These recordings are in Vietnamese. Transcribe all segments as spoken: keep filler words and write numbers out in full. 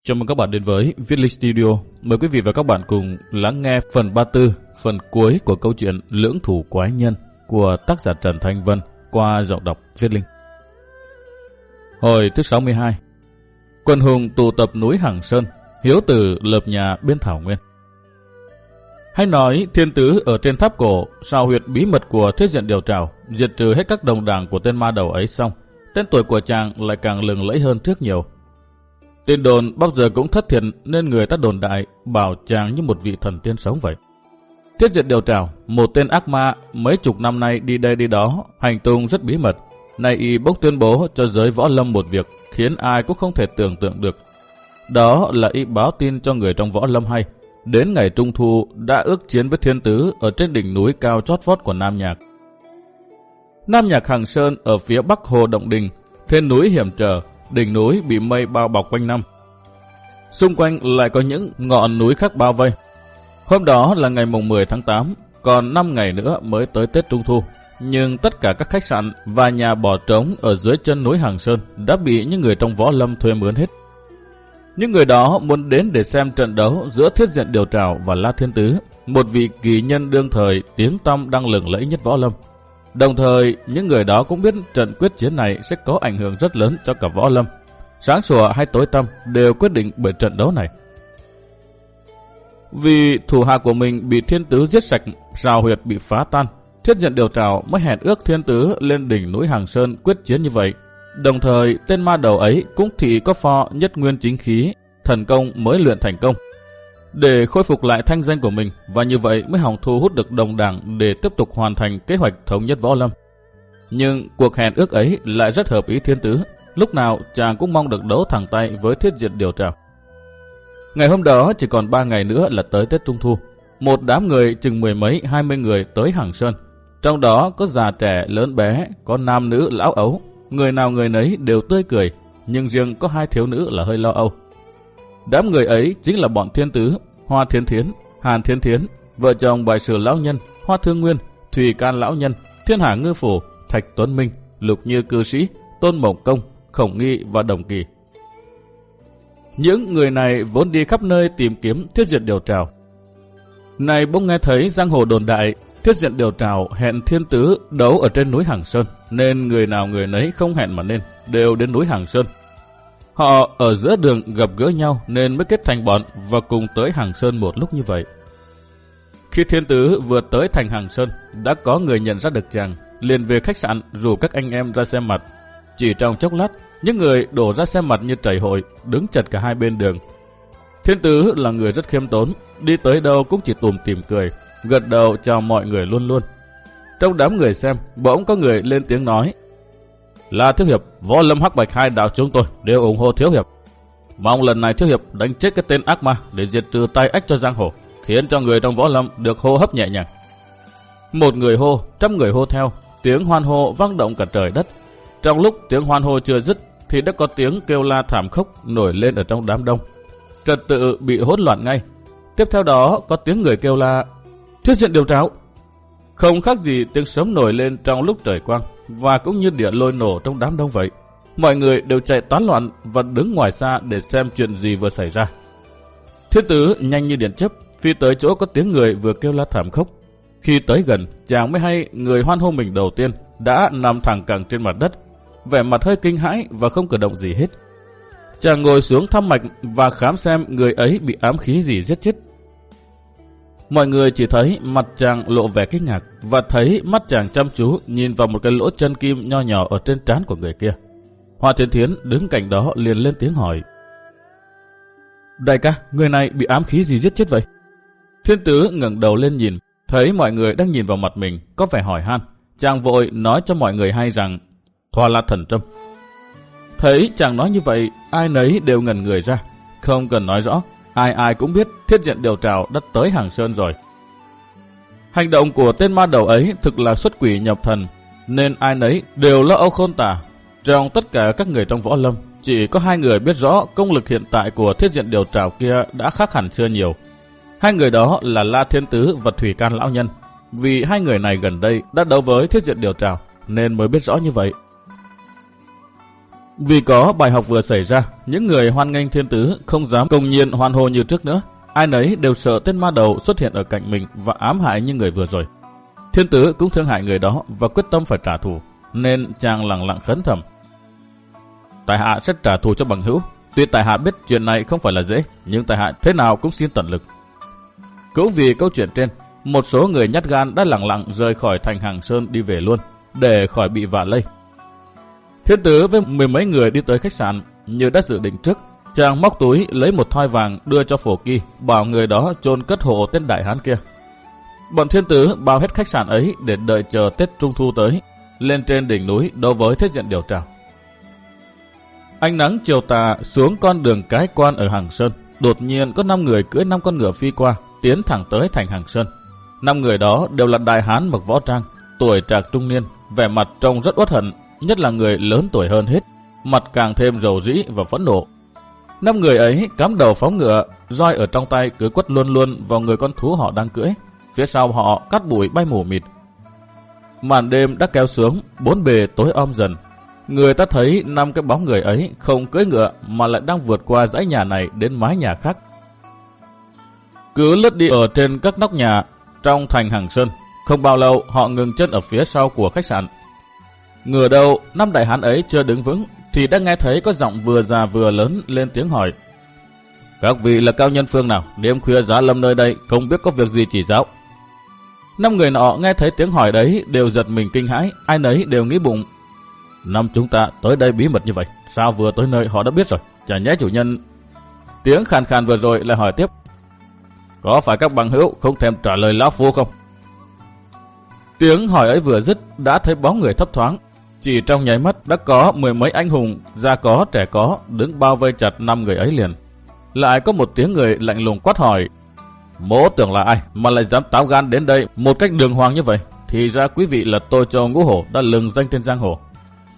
Chào mừng các bạn đến với Viết Linh Studio. Mời quý vị và các bạn cùng lắng nghe phần ba mươi tư, phần cuối của câu chuyện Lưỡng Thủ Quái Nhân của tác giả Trần Thanh Vân qua giọng đọc Viết Linh. Hồi thứ sáu mươi hai. Quần hùng tụ tập núi Hằng Sơn, hiếu tử lập nhà bên thảo nguyên. Hay nói thiên tứ ở trên tháp cổ sao huyệt bí mật của Thiết Diện Điều Trảo, diệt trừ hết các đồng đảng của tên ma đầu ấy xong, tên tuổi của chàng lại càng lừng lẫy hơn trước nhiều. Tin đồn bao giờ cũng thất thiệt nên người ta đồn đại bảo chàng như một vị thần tiên sống vậy. Thiết Diện Điều Trảo, một tên ác ma mấy chục năm nay đi đây đi đó, hành tung rất bí mật. Nay y bốc tuyên bố cho giới võ lâm một việc khiến ai cũng không thể tưởng tượng được. Đó là y báo tin cho người trong võ lâm hay, đến ngày Trung Thu đã ước chiến với thiên tứ ở trên đỉnh núi cao chót vót của Nam Nhạc. Nam Nhạc Hằng Sơn ở phía bắc hồ Động Đình, trên núi hiểm trở, đỉnh núi bị mây bao bọc quanh năm. Xung quanh lại có những ngọn núi khác bao vây. Hôm đó là ngày mùng mười tháng tám, còn năm ngày nữa mới tới Tết Trung Thu. Nhưng tất cả các khách sạn và nhà bỏ trống ở dưới chân núi Hằng Sơn đã bị những người trong võ lâm thuê mướn hết. Những người đó muốn đến để xem trận đấu giữa Thiết Diện Điều Trảo và La Thiên Tứ, một vị kỳ nhân đương thời tiếng tăm đang lừng lẫy nhất võ lâm. Đồng thời, những người đó cũng biết trận quyết chiến này sẽ có ảnh hưởng rất lớn cho cả võ lâm. Sáng sủa hay tối tăm đều quyết định bởi trận đấu này. Vì thủ hạ của mình bị thiên tứ giết sạch, sào huyệt bị phá tan, Thiết Diện Điều Trảo mới hẹn ước thiên tứ lên đỉnh núi Hằng Sơn quyết chiến như vậy. Đồng thời, tên ma đầu ấy cũng thị có pho nhất nguyên chính khí, thần công mới luyện thành công, để khôi phục lại thanh danh của mình, và như vậy mới hòng thu hút được đồng đảng để tiếp tục hoàn thành kế hoạch thống nhất võ lâm. Nhưng cuộc hẹn ước ấy lại rất hợp ý thiên tứ, lúc nào chàng cũng mong được đấu thẳng tay với Thiết Diện Điều Trảo. Ngày hôm đó chỉ còn ba ngày nữa là tới Tết Trung Thu. Một đám người chừng mười mấy hai mươi người tới Hằng Sơn, trong đó có già trẻ lớn bé, có nam nữ lão ấu, người nào người nấy đều tươi cười, nhưng riêng có hai thiếu nữ là hơi lo âu. Đám người ấy chính là bọn thiên tứ, Hoa Thiên Thiến, Hàn Thiên Thiến, vợ chồng Bại Sử lão nhân, Hoa Thương Nguyên, Thùy Can lão nhân, Thiên Hà ngư phủ, Thạch Tuấn Minh, Lục Như cư sĩ, Tôn Mộng Công, Khổng Nghi và Đồng Kỳ. Những người này vốn đi khắp nơi tìm kiếm Thiết Diện Điều Trảo. Này bỗng nghe thấy giang hồ đồn đại Thiết Diện Điều Trảo hẹn thiên tứ đấu ở trên núi Hằng Sơn, nên người nào người nấy không hẹn mà nên đều đến núi Hằng Sơn. Họ ở giữa đường gặp gỡ nhau nên mới kết thành bọn và cùng tới Hằng Sơn một lúc như vậy. Khi thiên tứ vừa tới thành Hằng Sơn, đã có người nhận ra được chàng, liền về khách sạn rủ các anh em ra xem mặt. Chỉ trong chốc lát, những người đổ ra xem mặt như chảy hội, đứng chật cả hai bên đường. Thiên tứ là người rất khiêm tốn, đi tới đâu cũng chỉ tủm tỉm cười, gật đầu chào mọi người luôn luôn. Trong đám người xem, bỗng có người lên tiếng nói: "Là Thiếu Hiệp, võ lâm Hắc Bạch hai đạo chúng tôi đều ủng hộ Thiếu Hiệp. Mong lần này Thiếu Hiệp đánh chết cái tên ác ma để diệt trừ tai ách cho giang hồ, khiến cho người trong võ lâm được hô hấp nhẹ nhàng." Một người hô, trăm người hô theo, tiếng hoan hô vang động cả trời đất. Trong lúc tiếng hoan hô chưa dứt, thì đã có tiếng kêu la thảm khốc nổi lên ở trong đám đông. Trật tự bị hỗn loạn ngay. Tiếp theo đó có tiếng người kêu la: "Thiết Diện Điều Trảo!" Không khác gì tiếng sấm nổi lên trong lúc trời quang, và cũng như địa lôi nổ trong đám đông vậy. Mọi người đều chạy tán loạn và đứng ngoài xa để xem chuyện gì vừa xảy ra. Thiên tứ nhanh như điện chớp phi tới chỗ có tiếng người vừa kêu la thảm khốc. Khi tới gần, chàng mới hay người hoan hô mình đầu tiên đã nằm thẳng cẳng trên mặt đất, vẻ mặt hơi kinh hãi và không cử động gì hết. Chàng ngồi xuống thăm mạch và khám xem người ấy bị ám khí gì giết chết. Mọi người chỉ thấy mặt chàng lộ vẻ kinh ngạc và thấy mắt chàng chăm chú nhìn vào một cái lỗ chân kim nho nhỏ ở trên trán của người kia. Hoa Thiên Thiến đứng cạnh đó liền lên tiếng hỏi: "Đại ca, người này bị ám khí gì giết chết vậy?" Thiên tứ ngẩng đầu lên nhìn, thấy mọi người đang nhìn vào mặt mình, có vẻ hỏi han. Chàng vội nói cho mọi người hay rằng thoa là thần trâm. Thấy chàng nói như vậy, ai nấy đều ngẩn người ra. Không cần nói rõ, ai ai cũng biết Thiết Diện Điều Trảo đã tới Hằng Sơn rồi. Hành động của tên ma đầu ấy thực là xuất quỷ nhập thần, nên ai nấy đều lo âu khôn tả. Trong tất cả các người trong võ lâm, chỉ có hai người biết rõ công lực hiện tại của Thiết Diện Điều Trảo kia đã khác hẳn xưa nhiều. Hai người đó là La Thiên Tứ và Thủy Can lão nhân. Vì hai người này gần đây đã đấu với Thiết Diện Điều Trảo nên mới biết rõ như vậy. Vì có bài học vừa xảy ra, những người hoan nghênh thiên tứ không dám công nhiên hoan hô như trước nữa. Ai nấy đều sợ tên ma đầu xuất hiện ở cạnh mình và ám hại như người vừa rồi. Thiên tứ cũng thương hại người đó và quyết tâm phải trả thù, nên chàng lặng lặng khấn thầm: tại hạ sẽ trả thù cho bằng hữu. Tuy tại hạ biết chuyện này không phải là dễ, nhưng tại hạ thế nào cũng xin tận lực. Cũng vì câu chuyện trên, một số người nhát gan đã lặng lặng rời khỏi thành Hàng Sơn đi về luôn, để khỏi bị vạ lây. Thiên tứ với mười mấy người đi tới khách sạn, như đã dự định trước. Chàng móc túi lấy một thoi vàng đưa cho Phổ Kỳ, bảo người đó chôn cất hộ tên đại hán kia. Bọn thiên tứ bao hết khách sạn ấy để đợi chờ Tết Trung Thu tới, lên trên đỉnh núi đối với Thiết Diện điều trào. Ánh nắng chiều tà xuống con đường cái quan ở Hàng Sơn, đột nhiên có năm người cưỡi năm con ngựa phi qua, tiến thẳng tới thành Hàng Sơn. Năm người đó đều là đại hán mặc võ trang, tuổi trạc trung niên, vẻ mặt trông rất uất hận, nhất là người lớn tuổi hơn hết, mặt càng thêm rầu rĩ và phẫn nộ. Năm người ấy cắm đầu phóng ngựa, roi ở trong tay cứ quất luôn luôn vào người con thú họ đang cưỡi. Phía sau họ cát bụi bay mù mịt. Màn đêm đã kéo xuống, bốn bề tối om dần. Người ta thấy năm cái bóng người ấy không cưỡi ngựa mà lại đang vượt qua dãy nhà này đến mái nhà khác. Cứ lướt đi ở trên các nóc nhà trong thành Hàng Sơn. Không bao lâu họ ngừng chân ở phía sau của khách sạn. Ngờ đâu năm đại hán ấy chưa đứng vững thì đã nghe thấy có giọng vừa già vừa lớn lên tiếng hỏi: các vị là cao nhân phương nào, đêm khuya giá lâm nơi đây, không biết có việc gì chỉ giáo. Năm người nọ nghe thấy tiếng hỏi đấy đều giật mình kinh hãi, ai nấy đều nghĩ bụng: năm chúng ta tới đây bí mật như vậy, sao vừa tới nơi họ đã biết rồi, chả nhẽ chủ nhân... Tiếng khàn khàn vừa rồi lại hỏi tiếp: có phải các bằng hữu không thèm trả lời lão phu không? Tiếng hỏi ấy vừa dứt đã thấy bóng người thấp thoáng. Chỉ trong nháy mắt đã có mười mấy anh hùng, già có trẻ có, đứng bao vây chặt năm người ấy liền. Lại có một tiếng người lạnh lùng quát hỏi: mỗ tưởng là ai mà lại dám táo gan đến đây một cách đường hoàng như vậy? Thì ra quý vị là Tô Châu Ngũ Hổ đã lừng danh trên giang hồ.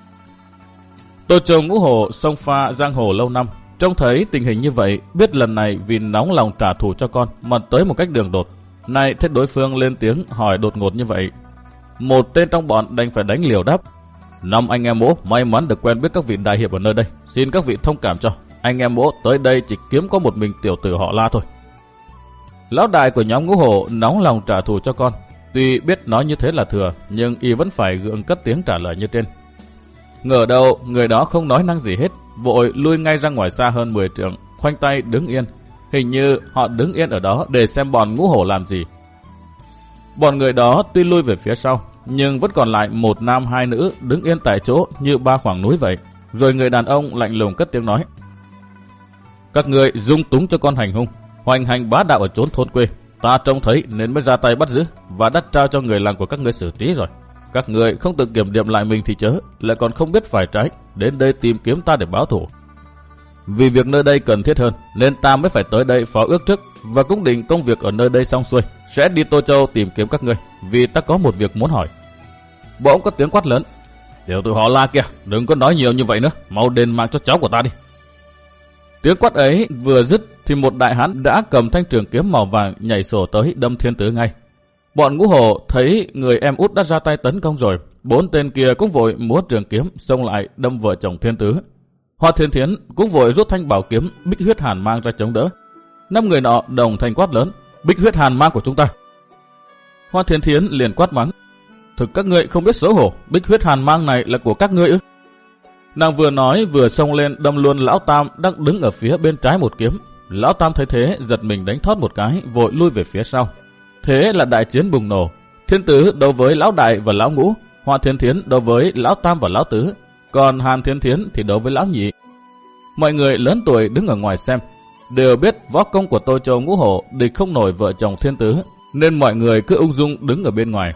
Tô Châu Ngũ Hổ xông pha giang hồ lâu năm, trông thấy tình hình như vậy, biết lần này vì nóng lòng trả thù cho con mà tới một cách đường đột. Nay thấy đối phương lên tiếng hỏi đột ngột như vậy, một tên trong bọn đành phải đánh liều đáp: năm anh em mỗ may mắn được quen biết các vị đại hiệp ở nơi đây, xin các vị thông cảm cho. Anh em mỗ tới đây chỉ kiếm có một mình tiểu tử họ La thôi. Lão đại của nhóm Ngũ Hổ nóng lòng trả thù cho con, tuy biết nói như thế là thừa, nhưng y vẫn phải gượng cất tiếng trả lời như trên. Ngờ đâu người đó không nói năng gì hết, vội lui ngay ra ngoài xa hơn mười trượng, khoanh tay đứng yên. Hình như họ đứng yên ở đó để xem bọn Ngũ Hổ làm gì. Bọn người đó tuy lui về phía sau, nhưng vẫn còn lại một nam hai nữ đứng yên tại chỗ như ba khoảng núi vậy. Rồi người đàn ông lạnh lùng cất tiếng nói: các người dung túng cho con hành hung, hoành hành bá đạo ở chốn thôn quê, ta trông thấy nên mới ra tay bắt giữ và đã trao cho người làng của các ngươi xử trí rồi. Các người không tự kiểm điểm lại mình thì chớ, lại còn không biết phải trái, đến đây tìm kiếm ta để báo thù. Vì việc nơi đây cần thiết hơn nên ta mới phải tới đây phó ước trước, và cũng định công việc ở nơi đây xong xuôi sẽ đi Tô Châu tìm kiếm các ngươi, vì ta có một việc muốn hỏi. Bỗng có tiếng quát lớn: tiểu tử họ La kia, đừng có nói nhiều như vậy nữa, mau đền mạng cho cháu của ta đi. Tiếng quát ấy vừa dứt thì một đại hán đã cầm thanh trường kiếm màu vàng nhảy sổ tới đâm thiên tứ ngay. Bọn Ngũ Hổ thấy người em út đã ra tay tấn công rồi, bốn tên kia cũng vội múa trường kiếm xông lại đâm vợ chồng thiên tứ. Hoa Thiên Thiến cũng vội rút thanh bảo kiếm Bích Huyết Hàn Mang ra chống đỡ. Năm người nọ đồng thanh quát lớn: Bích Huyết Hàn Mang của chúng ta! Hoa Thiên Thiến liền quát mắng: thực các ngươi không biết xấu hổ, Bích Huyết Hàn Mang này là của các ngươi ư? Nàng vừa nói vừa xông lên đâm luôn lão Tam đang đứng ở phía bên trái một kiếm. Lão Tam thấy thế giật mình đánh thoát một cái, vội lui về phía sau. Thế là đại chiến bùng nổ. Thiên Tứ đấu với lão Đại và lão Ngũ, Hoa Thiên Thiến đấu với lão Tam và lão Tứ, còn Hàn Thiên Thiến thì đấu với lão Nhị. Mọi người lớn tuổi đứng ở ngoài xem đều biết võ công của Tô Châu Ngũ Hổ địch không nổi vợ chồng Thiên Tứ, nên mọi người cứ ung dung đứng ở bên ngoài.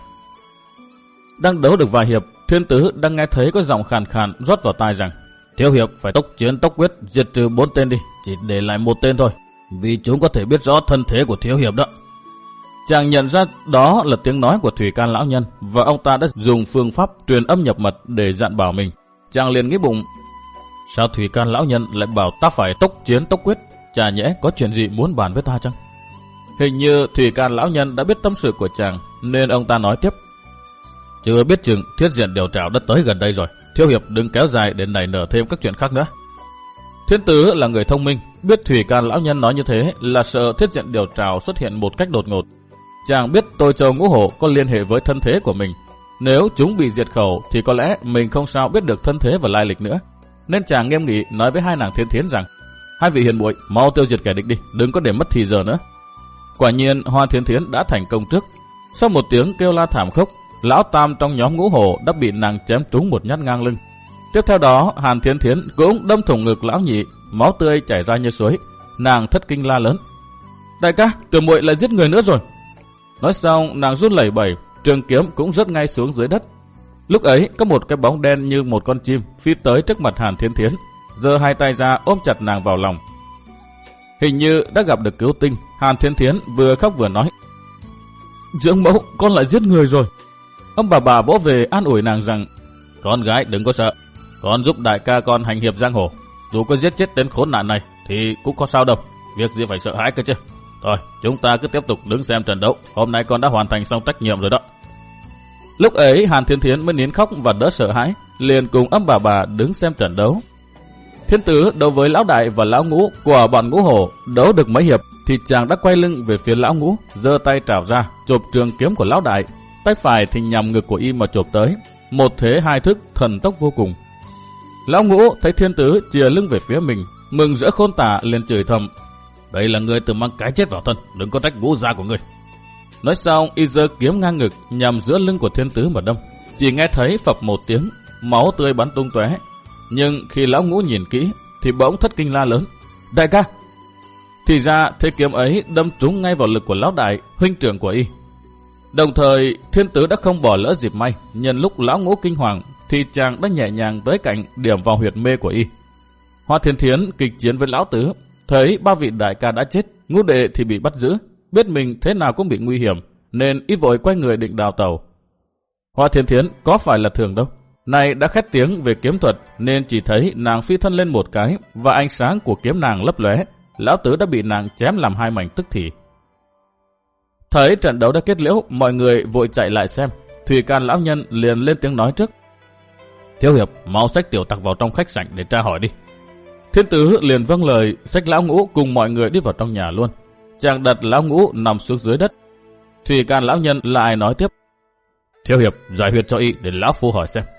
Đang đấu được vài hiệp, Thiên Tứ đang nghe thấy có giọng khàn khàn rót vào tai rằng: thiếu hiệp phải tốc chiến tốc quyết, diệt trừ bốn tên đi, chỉ để lại một tên thôi, vì chúng có thể biết rõ thân thế của thiếu hiệp đó. Chàng nhận ra đó là tiếng nói của Thủy Can lão nhân, và ông ta đã dùng phương pháp truyền âm nhập mật để dặn bảo mình. Chàng liền nghĩ bụng: sao Thủy Can lão nhân lại bảo ta phải tốc chiến tốc quyết, chả nhẽ có chuyện gì muốn bàn với ta chăng? Hình như Thủy Can lão nhân đã biết tâm sự của chàng, nên ông ta nói tiếp: chưa biết chừng Thiết Diện Điều Trảo đã tới gần đây rồi, Thiếu hiệp đừng kéo dài để nảy nở thêm các chuyện khác nữa. Thiên Tứ là người thông minh, biết Thủy Can lão nhân nói như thế là sợ Thiết Diện Điều Trảo xuất hiện một cách đột ngột. Chàng biết Tôi Châu Ngũ Hổ có liên hệ với thân thế của mình. Nếu chúng bị diệt khẩu thì có lẽ mình không sao biết được thân thế và lai lịch nữa. Nên chàng nghiêm nghị nói với hai nàng Thiên Thiến rằng: hai vị hiền muội mau tiêu diệt kẻ địch đi, đừng có để mất thì giờ nữa. Quả nhiên Hoa Thiên Thiến đã thành công trước. Sau một tiếng kêu la thảm khốc, lão tam trong nhóm Ngũ Hổ đã bị nàng chém trúng một nhát ngang lưng. Tiếp theo đó Hàn Thiên Thiến cũng đâm thủng ngực lão nhị, máu tươi chảy ra như suối. Nàng thất kinh la lớn: đại ca, tiểu muội lại giết người nữa rồi. Nói xong nàng run lẩy bẩy, trường kiếm cũng rớt ngay xuống dưới đất. Lúc ấy có một cái bóng đen như một con chim phi tới trước mặt Hàn Thiên Thiến, giơ hai tay ra ôm chặt nàng vào lòng. Hình như đã gặp được cứu tinh, Hàn Thiên Thiến vừa khóc vừa nói: dưỡng mẫu, con lại giết người rồi. Ông bà bà vỗ về an ủi nàng rằng: con gái đừng có sợ, con giúp đại ca con hành hiệp giang hồ, dù có giết chết tên khốn nạn này thì cũng có sao đâu, việc gì phải sợ hãi cơ chứ. Thôi chúng ta cứ tiếp tục đứng xem trận đấu, hôm nay con đã hoàn thành xong trách nhiệm rồi đó. Lúc ấy Hàn Thiên Thiến mới nín khóc và đỡ sợ hãi, liền cùng ông bà bà đứng xem trận đấu. Thiên Tứ đấu với lão đại và lão ngũ của bọn Ngũ Hổ, đấu được mấy hiệp thì chàng đã quay lưng về phía lão ngũ, giơ tay trảo ra chộp trường kiếm của lão đại, tay phải thì nhằm ngực của y mà chộp tới, một thế hai thức thần tốc vô cùng. Lão ngũ thấy Thiên Tứ chìa lưng về phía mình, mừng rỡ khôn tả, liền chửi thầm: đây là người tự mang cái chết vào thân, đừng có trách ngũ gia của ngươi. Nói xong y giơ kiếm ngang ngực nhằm giữa lưng của Thiên Tứ mà đâm. Chỉ nghe thấy phập một tiếng, máu tươi bắn tung tóe. Nhưng khi lão ngũ nhìn kỹ thì bỗng thất kinh la lớn: đại ca! Thì ra thế kiếm ấy đâm trúng ngay vào lực của lão đại, huynh trưởng của y. Đồng thời Thiên Tứ đã không bỏ lỡ dịp may, nhân lúc lão ngũ kinh hoàng thì chàng đã nhẹ nhàng tới cạnh điểm vào huyệt mê của y. Hoa Thiên Thiến kịch chiến với lão tứ, thấy ba vị đại ca đã chết, ngũ đệ thì bị bắt giữ, biết mình thế nào cũng bị nguy hiểm, nên y vội quay người định đào tẩu. Hoa Thiên Thiến có phải là thường đâu, này đã khét tiếng về kiếm thuật nên chỉ thấy nàng phi thân lên một cái và ánh sáng của kiếm nàng lấp lóe, lão tứ đã bị nàng chém làm hai mảnh tức thì. Thấy trận đấu đã kết liễu, mọi người vội chạy lại xem. Thủy Can lão nhân liền lên tiếng nói trước: thiếu hiệp mau xách tiểu tặc vào trong khách sạn để tra hỏi đi. Thiên Tứ liền vâng lời, xách lão ngũ cùng mọi người đi vào trong nhà luôn. Chàng đặt lão ngũ nằm xuống dưới đất. Thủy Can lão nhân lại nói tiếp: thiếu hiệp giải huyệt cho y để lão phu hỏi xem.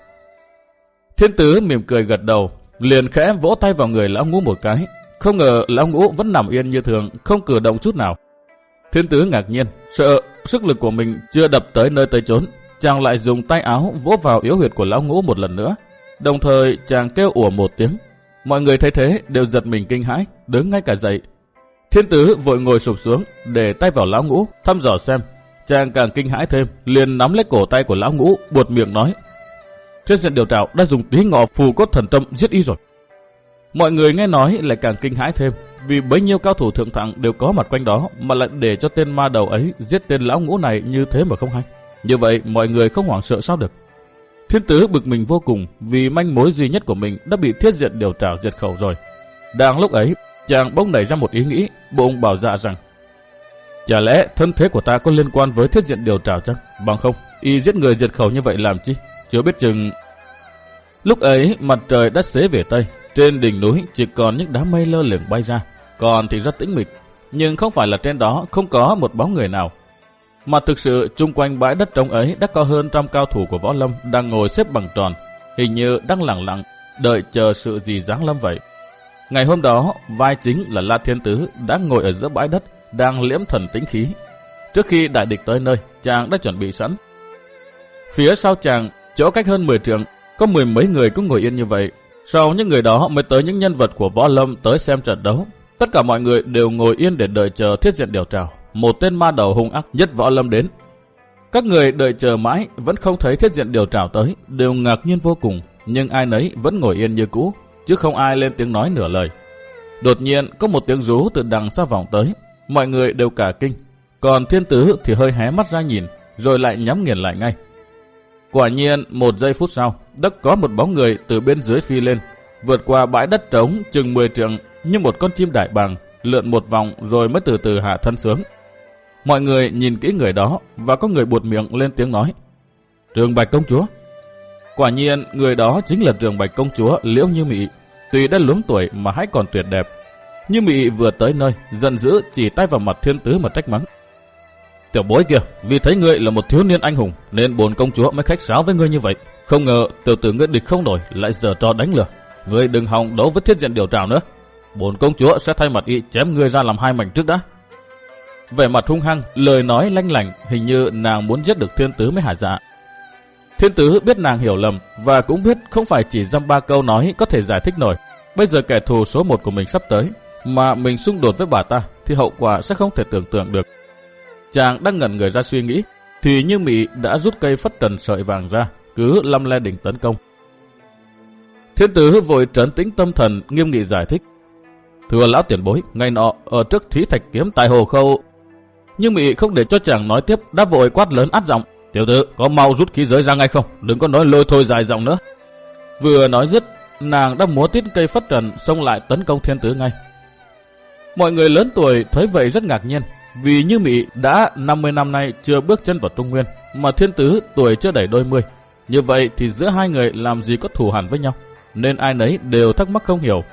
Thiên Tứ mỉm cười gật đầu, liền khẽ vỗ tay vào người lão ngũ một cái. Không ngờ lão ngũ vẫn nằm yên như thường, không cử động chút nào. Thiên Tứ ngạc nhiên, sợ sức lực của mình chưa đập tới nơi tới chốn, chàng lại dùng tay áo vỗ vào yếu huyệt của lão ngũ một lần nữa. Đồng thời chàng kêu ủa một tiếng. Mọi người thấy thế đều giật mình kinh hãi, đứng ngay cả dậy. Thiên Tứ vội ngồi sụp xuống, để tay vào lão ngũ, thăm dò xem. Chàng càng kinh hãi thêm, liền nắm lấy cổ tay của lão ngũ, buột miệng nói: Thiết Diện Điều Trảo đã dùng tí ngọ phù cốt thần tâm giết y rồi. Mọi người nghe nói lại càng kinh hãi thêm, vì bấy nhiêu cao thủ thượng thặng đều có mặt quanh đó, mà lại để cho tên ma đầu ấy giết tên lão ngũ này như thế mà không hay. Như vậy mọi người không hoảng sợ sao được. Thiên Tứ bực mình vô cùng, vì manh mối duy nhất của mình đã bị Thiết Diện Điều Trảo diệt khẩu rồi. Đang lúc ấy, chàng bỗng nảy ra một ý nghĩ, bụng bảo dạ rằng: chả lẽ thân thế của ta có liên quan với Thiết Diện Điều Trảo chăng? Bằng không, y giết người diệt khẩu như vậy làm chi? Chưa biết chừng. Lúc ấy mặt trời đã xế về tây, trên đỉnh núi chỉ còn những đám mây lơ lửng bay ra, còn thì rất tĩnh mịch, nhưng không phải là trên đó không có một bóng người nào, mà thực sự chung quanh bãi đất trống ấy đã có hơn trăm cao thủ của võ lâm đang ngồi xếp bằng tròn, hình như đang lặng lặng đợi chờ sự gì giáng lâm vậy. Ngày hôm đó, vai chính là La Thiên Tứ đã ngồi ở giữa bãi đất, đang liễm thần tĩnh khí. Trước khi đại địch tới nơi, chàng đã chuẩn bị sẵn. Phía sau chàng, chỗ cách hơn mười trượng, có mười mấy người cũng ngồi yên như vậy. Sau những người đó mới tới những nhân vật của võ lâm tới xem trận đấu. Tất cả mọi người đều ngồi yên để đợi chờ Thiết Diện Điều Trảo, một tên ma đầu hung ác nhất võ lâm đến. Các người đợi chờ mãi vẫn không thấy Thiết Diện Điều Trảo tới, đều ngạc nhiên vô cùng, nhưng ai nấy vẫn ngồi yên như cũ, chứ không ai lên tiếng nói nửa lời. Đột nhiên có một tiếng rú từ đằng xa vọng tới, mọi người đều cả kinh, còn Thiên Tứ thì hơi hé mắt ra nhìn, rồi lại nhắm nghiền lại ngay. Quả nhiên một giây phút sau, đã có một bóng người từ bên dưới phi lên, vượt qua bãi đất trống chừng mười trượng như một con chim đại bàng, lượn một vòng rồi mới từ từ hạ thân xuống. Mọi người nhìn kỹ người đó và có người buột miệng lên tiếng nói: Trường Bạch công chúa. Quả nhiên người đó chính là Trường Bạch công chúa Liễu Như Mị, tuy đã luống tuổi mà hãy còn tuyệt đẹp. Như Mị vừa tới nơi, giận dữ chỉ tay vào mặt Thiên Tứ mà trách mắng. Tiểu bối kia, vì thấy ngươi là một thiếu niên anh hùng nên bổn công chúa mới khách sáo với ngươi như vậy. Không ngờ tiểu tử ngươi địch không nổi lại giở trò đánh lừa. Ngươi đừng hòng đấu với Thiết Diện Điều Trảo nữa. Bổn công chúa sẽ thay mặt y chém ngươi ra làm hai mảnh trước đã. Vẻ mặt hung hăng, lời nói lanh lảnh, hình như nàng muốn giết được Thiên Tứ mới hả dạ. Thiên Tứ biết nàng hiểu lầm và cũng biết không phải chỉ dăm ba câu nói có thể giải thích nổi. Bây giờ kẻ thù số một của mình sắp tới, mà mình xung đột với bà ta thì hậu quả sẽ không thể tưởng tượng được. Chàng đang ngẩn người ra suy nghĩ, thì Như Mị đã rút cây phất trần sợi vàng ra, cứ lăm le định tấn công. Thiên Tứ vội trấn tĩnh tâm thần, nghiêm nghị giải thích. Thưa lão tiền bối, ngày nọ ở trước Thí Thạch Kiếm tại Hồ Khâu. Như Mị không để cho chàng nói tiếp, đã vội quát lớn át giọng. Tiểu tử, có mau rút khí giới ra ngay không? Đừng có nói lôi thôi dài dòng nữa. Vừa nói dứt, nàng đã múa tít cây phất trần xông lại tấn công Thiên Tứ ngay. Mọi người lớn tuổi thấy vậy rất ngạc nhiên, vì Như Mị đã năm mươi năm nay chưa bước chân vào Trung Nguyên, mà Thiên Tứ tuổi chưa đầy đôi mươi. Như vậy thì giữa hai người làm gì có thù hằn với nhau, nên ai nấy đều thắc mắc không hiểu.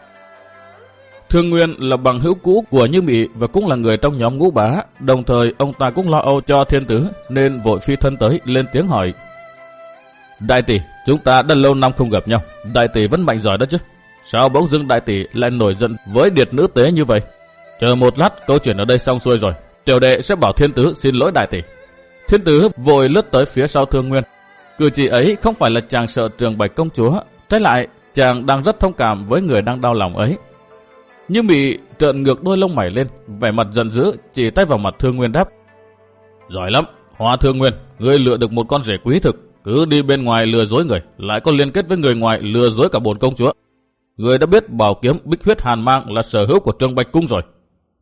Thương Nguyên là bằng hữu cũ của Như Mị và cũng là người trong nhóm Ngũ Bá, đồng thời ông ta cũng lo âu cho Thiên Tứ nên vội phi thân tới lên tiếng hỏi. Đại tỷ, chúng ta đã lâu năm không gặp nhau, đại tỷ vẫn mạnh giỏi đó chứ. Sao bỗng dưng đại tỷ lại nổi giận với điệt nữ tế như vậy? Chờ một lát, câu chuyện ở đây xong xuôi rồi, tiểu đệ sẽ bảo Thiên Tứ xin lỗi đại tỷ. Thiên Tứ vội lướt tới phía sau Thương Nguyên. Cử chỉ ấy không phải là chàng sợ Trường Bạch công chúa, trái lại chàng đang rất thông cảm với người đang đau lòng ấy. Như Mị trợn ngược đôi lông mày lên, vẻ mặt giận dữ, chỉ tay vào mặt Thương Nguyên đáp. Giỏi lắm, Hoa Thương Nguyên, ngươi lựa được một con rể quý thực, cứ đi bên ngoài lừa dối người, lại có liên kết với người ngoài lừa dối cả bổn công chúa. Ngươi đã biết bảo kiếm Bích Huyết Hàn Mang là sở hữu của Trường Bạch cung rồi.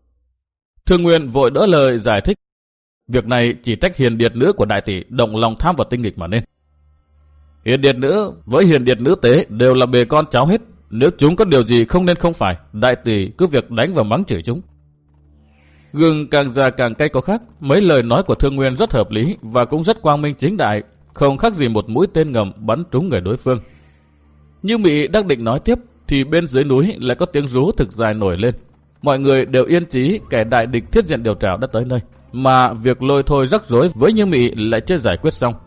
Thương Nguyên vội đỡ lời giải thích. Việc này chỉ trách hiền điệt nữ của đại tỷ động lòng tham và tinh nghịch mà nên. Hiền điệt nữ với hiền điệt nữ tế đều là bề con cháu hết. Nếu chúng có điều gì không nên không phải, đại tỷ cứ việc đánh và mắng chửi chúng. Gừng càng già càng cay có khác, mấy lời nói của Thương Nguyên rất hợp lý và cũng rất quang minh chính đại, không khác gì một mũi tên ngầm bắn trúng người đối phương. Như Mị đang định nói tiếp thì bên dưới núi lại có tiếng rú thực dài nổi lên. Mọi người đều yên chí kẻ đại địch Thiết Diện Điều Trảo đã tới nơi, mà việc lôi thôi rắc rối với Như Mị lại chưa giải quyết xong.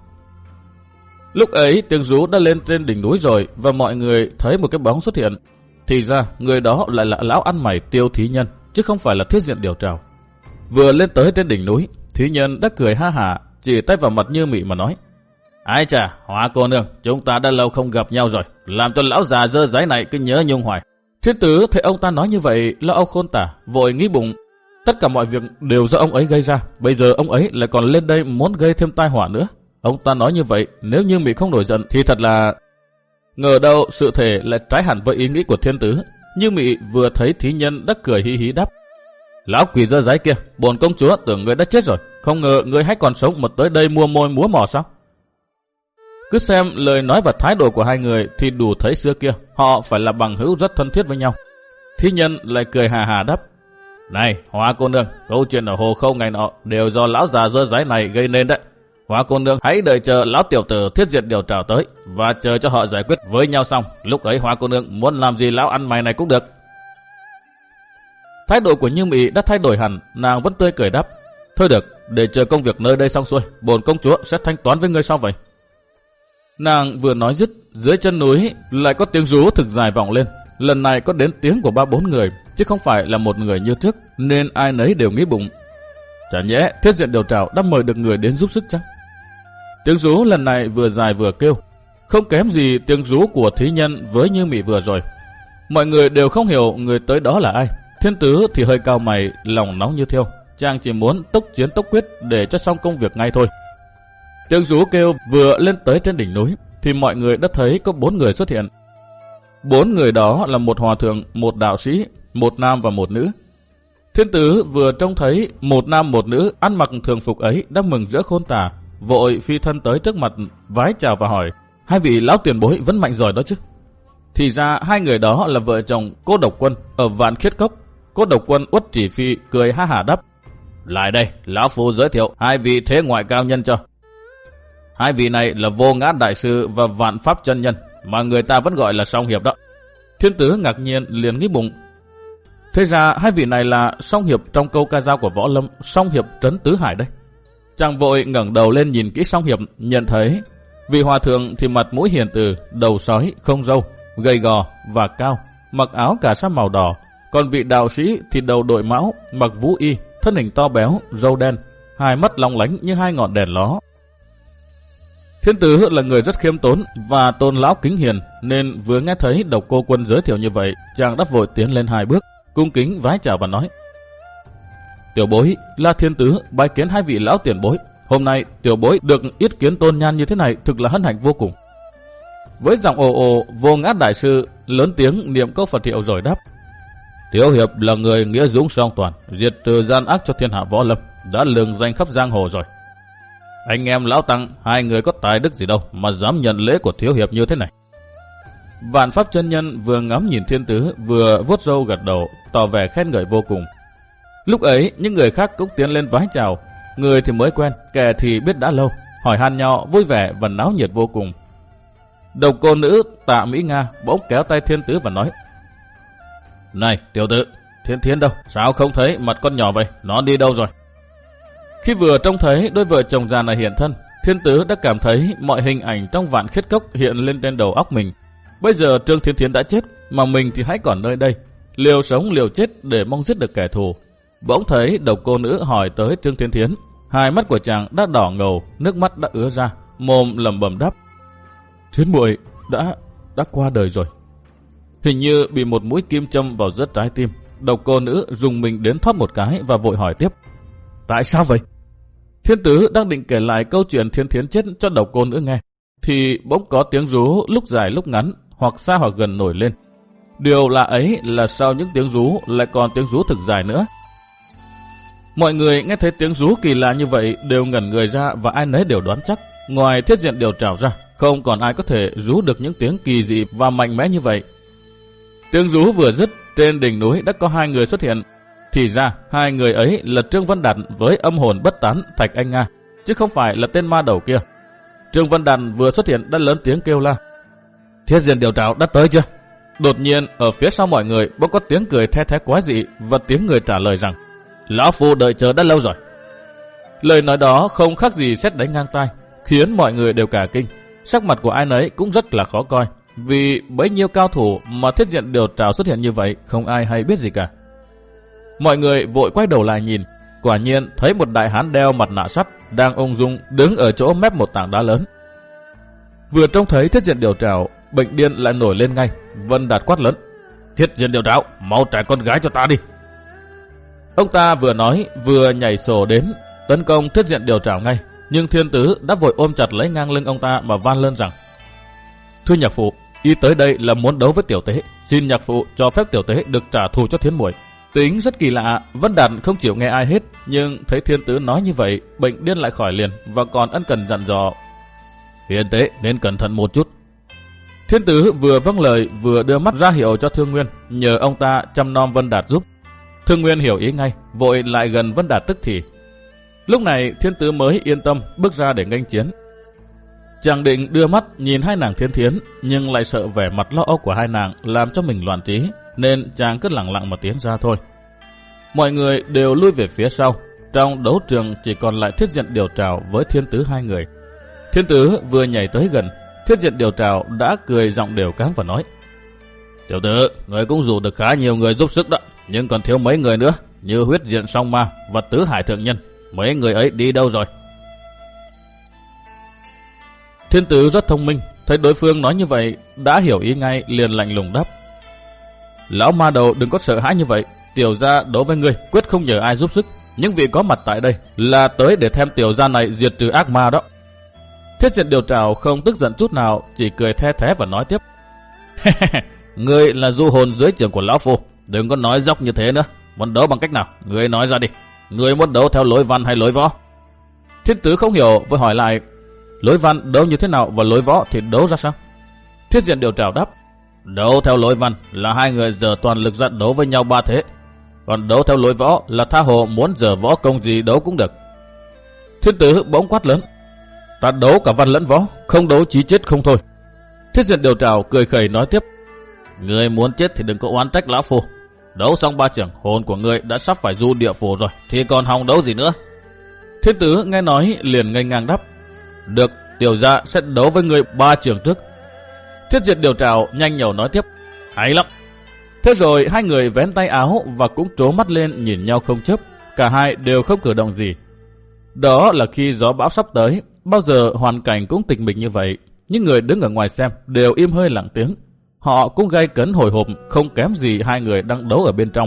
Lúc ấy tiếng rú đã lên trên đỉnh núi rồi và mọi người thấy một cái bóng xuất hiện. Thì ra người đó lại là lão ăn mày Tiêu Thí Nhân, chứ không phải là Thiết Diện Điều Trảo. Vừa lên tới trên đỉnh núi, Thí Nhân đã cười ha hả, chỉ tay vào mặt Như Mị mà nói. Ái chà, Hoa cô nương, chúng ta đã lâu không gặp nhau rồi, làm cho lão già dơ dáy này cứ nhớ nhung hoài. Thiên Tứ thấy ông ta nói như vậy, lo âu khôn tả, vội nghĩ bụng. Tất cả mọi việc đều do ông ấy gây ra, bây giờ ông ấy lại còn lên đây muốn gây thêm tai họa nữa. Ông ta nói như vậy, nếu Như Mị không nổi giận thì thật là... Ngờ đâu sự thể lại trái hẳn với ý nghĩ của Thiên Tứ. Như Mị vừa thấy Thí Nhân đã cười hí hí đáp. Lão quỷ dơ dáy kia, bổn công chúa tưởng ngươi đã chết rồi, không ngờ ngươi hay còn sống mà tới đây mua môi múa mỏ sao? Cứ xem lời nói và thái độ của hai người thì đủ thấy xưa kia họ phải là bằng hữu rất thân thiết với nhau. Thí Nhân lại cười hà hà đáp. Này Hoa cô nương, câu chuyện ở Hồ Khâu ngày nọ đều do lão già dơ dáy này gây nên đấy. Hoa cô nương hãy đợi chờ lão tiểu tử Thiết Diện Điều Trảo tới và chờ cho họ giải quyết với nhau xong. Lúc ấy Hoa cô nương muốn làm gì lão ăn mày này cũng được. Thái độ của Như Mị đã thay đổi hẳn, nàng vẫn tươi cười đáp. Thôi được, để chờ công việc nơi đây xong xuôi, bổn công chúa sẽ thanh toán với ngươi sau vậy. Nàng vừa nói dứt, dưới chân núi lại có tiếng rú thực dài vọng lên. Lần này có đến tiếng của ba bốn người, chứ không phải là một người như trước, nên ai nấy đều nghĩ bụng. Chả nhẽ Thiết Diện Điều Trảo đã mời được người đến giúp sức chăng? Tiếng rú lần này vừa dài vừa kêu, không kém gì tiếng rú của Thí Nhân với Như Mị vừa rồi. Mọi người đều không hiểu người tới đó là ai. Thiên Tứ thì hơi cao mày, lòng nóng như thiêu. Chàng chỉ muốn tốc chiến tốc quyết để cho xong công việc ngay thôi. Tiếng rú kêu vừa lên tới trên đỉnh núi thì mọi người đã thấy có bốn người xuất hiện. Bốn người đó là một hòa thượng, một đạo sĩ, một nam và một nữ. Thiên Tứ vừa trông thấy một nam một nữ ăn mặc thường phục ấy đã mừng rỡ khôn tả, vội phi thân tới trước mặt vái chào và hỏi: hai vị lão tiền bối vẫn mạnh giỏi đó chứ? Thì ra hai người đó là vợ chồng Cô Độc Quân ở Vạn Khiết Cốc. Cô Độc Quân uất chỉ phi cười ha hả đáp: lại đây, lão phu giới thiệu hai vị thế ngoại cao nhân cho. Hai vị này là Vô Ngã Đại Sư và Vạn Pháp Chân Nhân, mà người ta vẫn gọi là song hiệp đó. Thiên Tứ ngạc nhiên liền nghĩ bụng. Thế ra hai vị này là song hiệp trong câu ca dao của Võ Lâm, song hiệp trấn tứ hải đây. Chàng vội ngẩng đầu lên nhìn kỹ song hiệp, nhận thấy vị hòa thượng thì mặt mũi hiền từ, đầu sói, không râu, gầy gò và cao, mặc áo cà sa màu đỏ. Còn vị đạo sĩ thì đầu đội mão, mặc vũ y, thân hình to béo, râu đen, hai mắt long lánh như hai ngọn đèn ló. Thiên Tứ là người rất khiêm tốn và tôn lão kính hiền, nên vừa nghe thấy Độc Cô Quân giới thiệu như vậy, chàng đáp vội tiến lên hai bước, cung kính vái chào và nói: Tiểu bối là Thiên Tứ bái kiến hai vị lão tiền bối. Hôm nay tiểu bối được yết kiến tôn nhan như thế này thực là hân hạnh vô cùng. Với giọng ồ ồ, Vô Ngã Đại Sư lớn tiếng niệm câu Phật hiệu rồi đáp: Thiếu hiệp là người nghĩa dũng song toàn, diệt trừ gian ác cho thiên hạ võ lâm, đã lừng danh khắp giang hồ rồi. Anh em lão tăng, hai người có tài đức gì đâu mà dám nhận lễ của thiếu hiệp như thế này. Vạn Pháp Chân Nhân vừa ngắm nhìn Thiên Tứ, vừa vuốt râu gật đầu, tỏ vẻ khen ngợi vô cùng. Lúc ấy, những người khác cũng tiến lên vái chào, người thì mới quen, kẻ thì biết đã lâu, hỏi han nhau vui vẻ và náo nhiệt vô cùng. Độc cô nữ Tạ Mỹ Nga bỗng kéo tay Thiên Tứ và nói: Này tiểu tử, Thiên Thiến đâu? Sao không thấy mặt con nhỏ vậy? Nó đi đâu rồi? Khi vừa trông thấy đôi vợ chồng già này hiện thân, Thiên Tứ đã cảm thấy mọi hình ảnh trong Vạn Khiết Cốc hiện lên trên đầu óc mình. Bây giờ Trương Thiên Thiến đã chết, mà mình thì hãy còn nơi đây, liều sống liều chết để mong giết được kẻ thù. Bỗng thấy Độc cô nữ hỏi tới Trương Thiên Thiến, hai mắt của chàng đã đỏ ngầu, nước mắt đã ứa ra, mồm lẩm bẩm đáp: Thiến muội đã đã qua đời rồi. Hình như bị một mũi kim châm vào rất trái tim. Độc cô nữ dùng mình đến thoát một cái và vội hỏi tiếp: Tại sao vậy? Thiên Tứ đang định kể lại câu chuyện Thiên Thiến chết cho Độc cô nữ nghe, thì bỗng có tiếng rú lúc dài lúc ngắn, hoặc xa hoặc gần nổi lên. Điều lạ ấy là sau những tiếng rú lại còn tiếng rú thực dài nữa. Mọi người nghe thấy tiếng rú kỳ lạ như vậy đều ngẩn người ra, và ai nấy đều đoán chắc, ngoài Thiết Diện Điều Trảo ra, không còn ai có thể rú được những tiếng kỳ dị và mạnh mẽ như vậy. Tiếng rú vừa dứt, trên đỉnh núi đã có hai người xuất hiện. Thì ra hai người ấy là Trương Văn Đạt với âm hồn bất tán Thạch Anh Nga, chứ không phải là tên ma đầu kia. Trương Văn Đạt vừa xuất hiện đã lớn tiếng kêu la: Thiết Diện Điều Trảo đã tới chưa? Đột nhiên ở phía sau mọi người bỗng có tiếng cười the thé quái dị, và tiếng người trả lời rằng: Lão phu đợi chờ đã lâu rồi. Lời nói đó không khác gì sét đánh ngang tai, khiến mọi người đều cả kinh. Sắc mặt của ai nấy cũng rất là khó coi, vì bấy nhiêu cao thủ mà Thiết Diện Điều Trảo xuất hiện như vậy, không ai hay biết gì cả. Mọi người vội quay đầu lại nhìn, quả nhiên thấy một đại hán đeo mặt nạ sắt đang ung dung đứng ở chỗ mép một tảng đá lớn. Vừa trông thấy Thiết Diện Điều Trảo, bệnh điên lại nổi lên ngay. Vân Đạt quát lớn: Thiết Diện Điều Trảo, mau trả con gái cho ta đi. Ông ta vừa nói vừa nhảy sổ đến tấn công Thiết Diện Điều Trảo ngay, nhưng Thiên Tứ đã vội ôm chặt lấy ngang lưng ông ta mà van lên rằng: Thưa nhạc phụ, y tới đây là muốn đấu với tiểu tế, xin nhạc phụ cho phép tiểu tế được trả thù cho Thiến muội. Tính rất kỳ lạ, Vân Đạt không chịu nghe ai hết, nhưng thấy Thiên Tứ nói như vậy, bệnh điên lại khỏi liền, và còn ân cần dặn dò: Hiền tế nên cẩn thận một chút. Thiên Tứ vừa vâng lời vừa đưa mắt ra hiệu cho Thương Nguyên, nhờ ông ta chăm nom Vân Đạt giúp. Thương Nguyên hiểu ý ngay, vội lại gần Vân Đạt tức thì. Lúc này Thiên Tứ mới yên tâm bước ra để nghênh chiến. Chàng định đưa mắt nhìn hai nàng Thiên Thiến, nhưng lại sợ vẻ mặt lo âu của hai nàng làm cho mình loạn trí, nên chàng cứ lặng lặng mà tiến ra thôi. Mọi người đều lui về phía sau. Trong đấu trường chỉ còn lại Thiết Diện Điều Trảo với Thiên Tứ hai người. Thiên Tứ vừa nhảy tới gần, Thiết Diện Điều Trảo đã cười giọng đều cáng và nói: Tiểu tử, người cũng rủ được khá nhiều người giúp sức đó, nhưng còn thiếu mấy người nữa, như Huyết Diện Song Ma và Tứ Hải Thượng Nhân. Mấy người ấy đi đâu rồi? Thiên Tứ rất thông minh, thấy đối phương nói như vậy đã hiểu ý ngay, liền lạnh lùng đáp: Lão ma đầu đừng có sợ hãi như vậy, tiểu gia đối với ngươi quyết không nhờ ai giúp sức, những vị có mặt tại đây là tới để thêm tiểu gia này diệt trừ ác ma đó. Thiết Diện Điều Trảo không tức giận chút nào, chỉ cười the thé và nói tiếp: Ngươi là du hồn dưới trường của lão phu, đừng có nói dốc như thế nữa. Muốn đấu bằng cách nào, ngươi nói ra đi. Ngươi muốn đấu theo lối văn hay lối võ? Thiên Tứ không hiểu, với hỏi lại: Lối văn đấu như thế nào và lối võ thì đấu ra sao? Thiết Diện Điều Trảo đáp: Đấu theo lối văn là hai người dở toàn lực ra đấu với nhau ba thế, còn đấu theo lối võ là tha hồ muốn dở võ công gì đấu cũng được. Thiên Tứ bỗng quát lớn: Ta đấu cả văn lẫn võ, không đấu chí chết không thôi. Thiết diện điều trào cười khẩy nói tiếp. Ngươi muốn chết thì đừng có oán trách lão phu. Đấu xong ba trưởng, hồn của ngươi đã sắp phải du địa phủ rồi, thì còn hòng đấu gì nữa. Thiên tứ nghe nói liền ngây ngang đáp. Được, tiểu gia sẽ đấu với ngươi ba trưởng trước. Thiết diện điều trào nhanh nhẩu nói tiếp. Hay lắm. Thế rồi hai người vén tay áo và cũng trố mắt lên nhìn nhau không chớp. Cả hai đều không cử động gì. Đó là khi gió bão sắp tới, bao giờ hoàn cảnh cũng tịch mịch như vậy. Những người đứng ở ngoài xem đều im hơi lặng tiếng. Họ cũng gay cấn hồi hộp, không kém gì hai người đang đấu ở bên trong.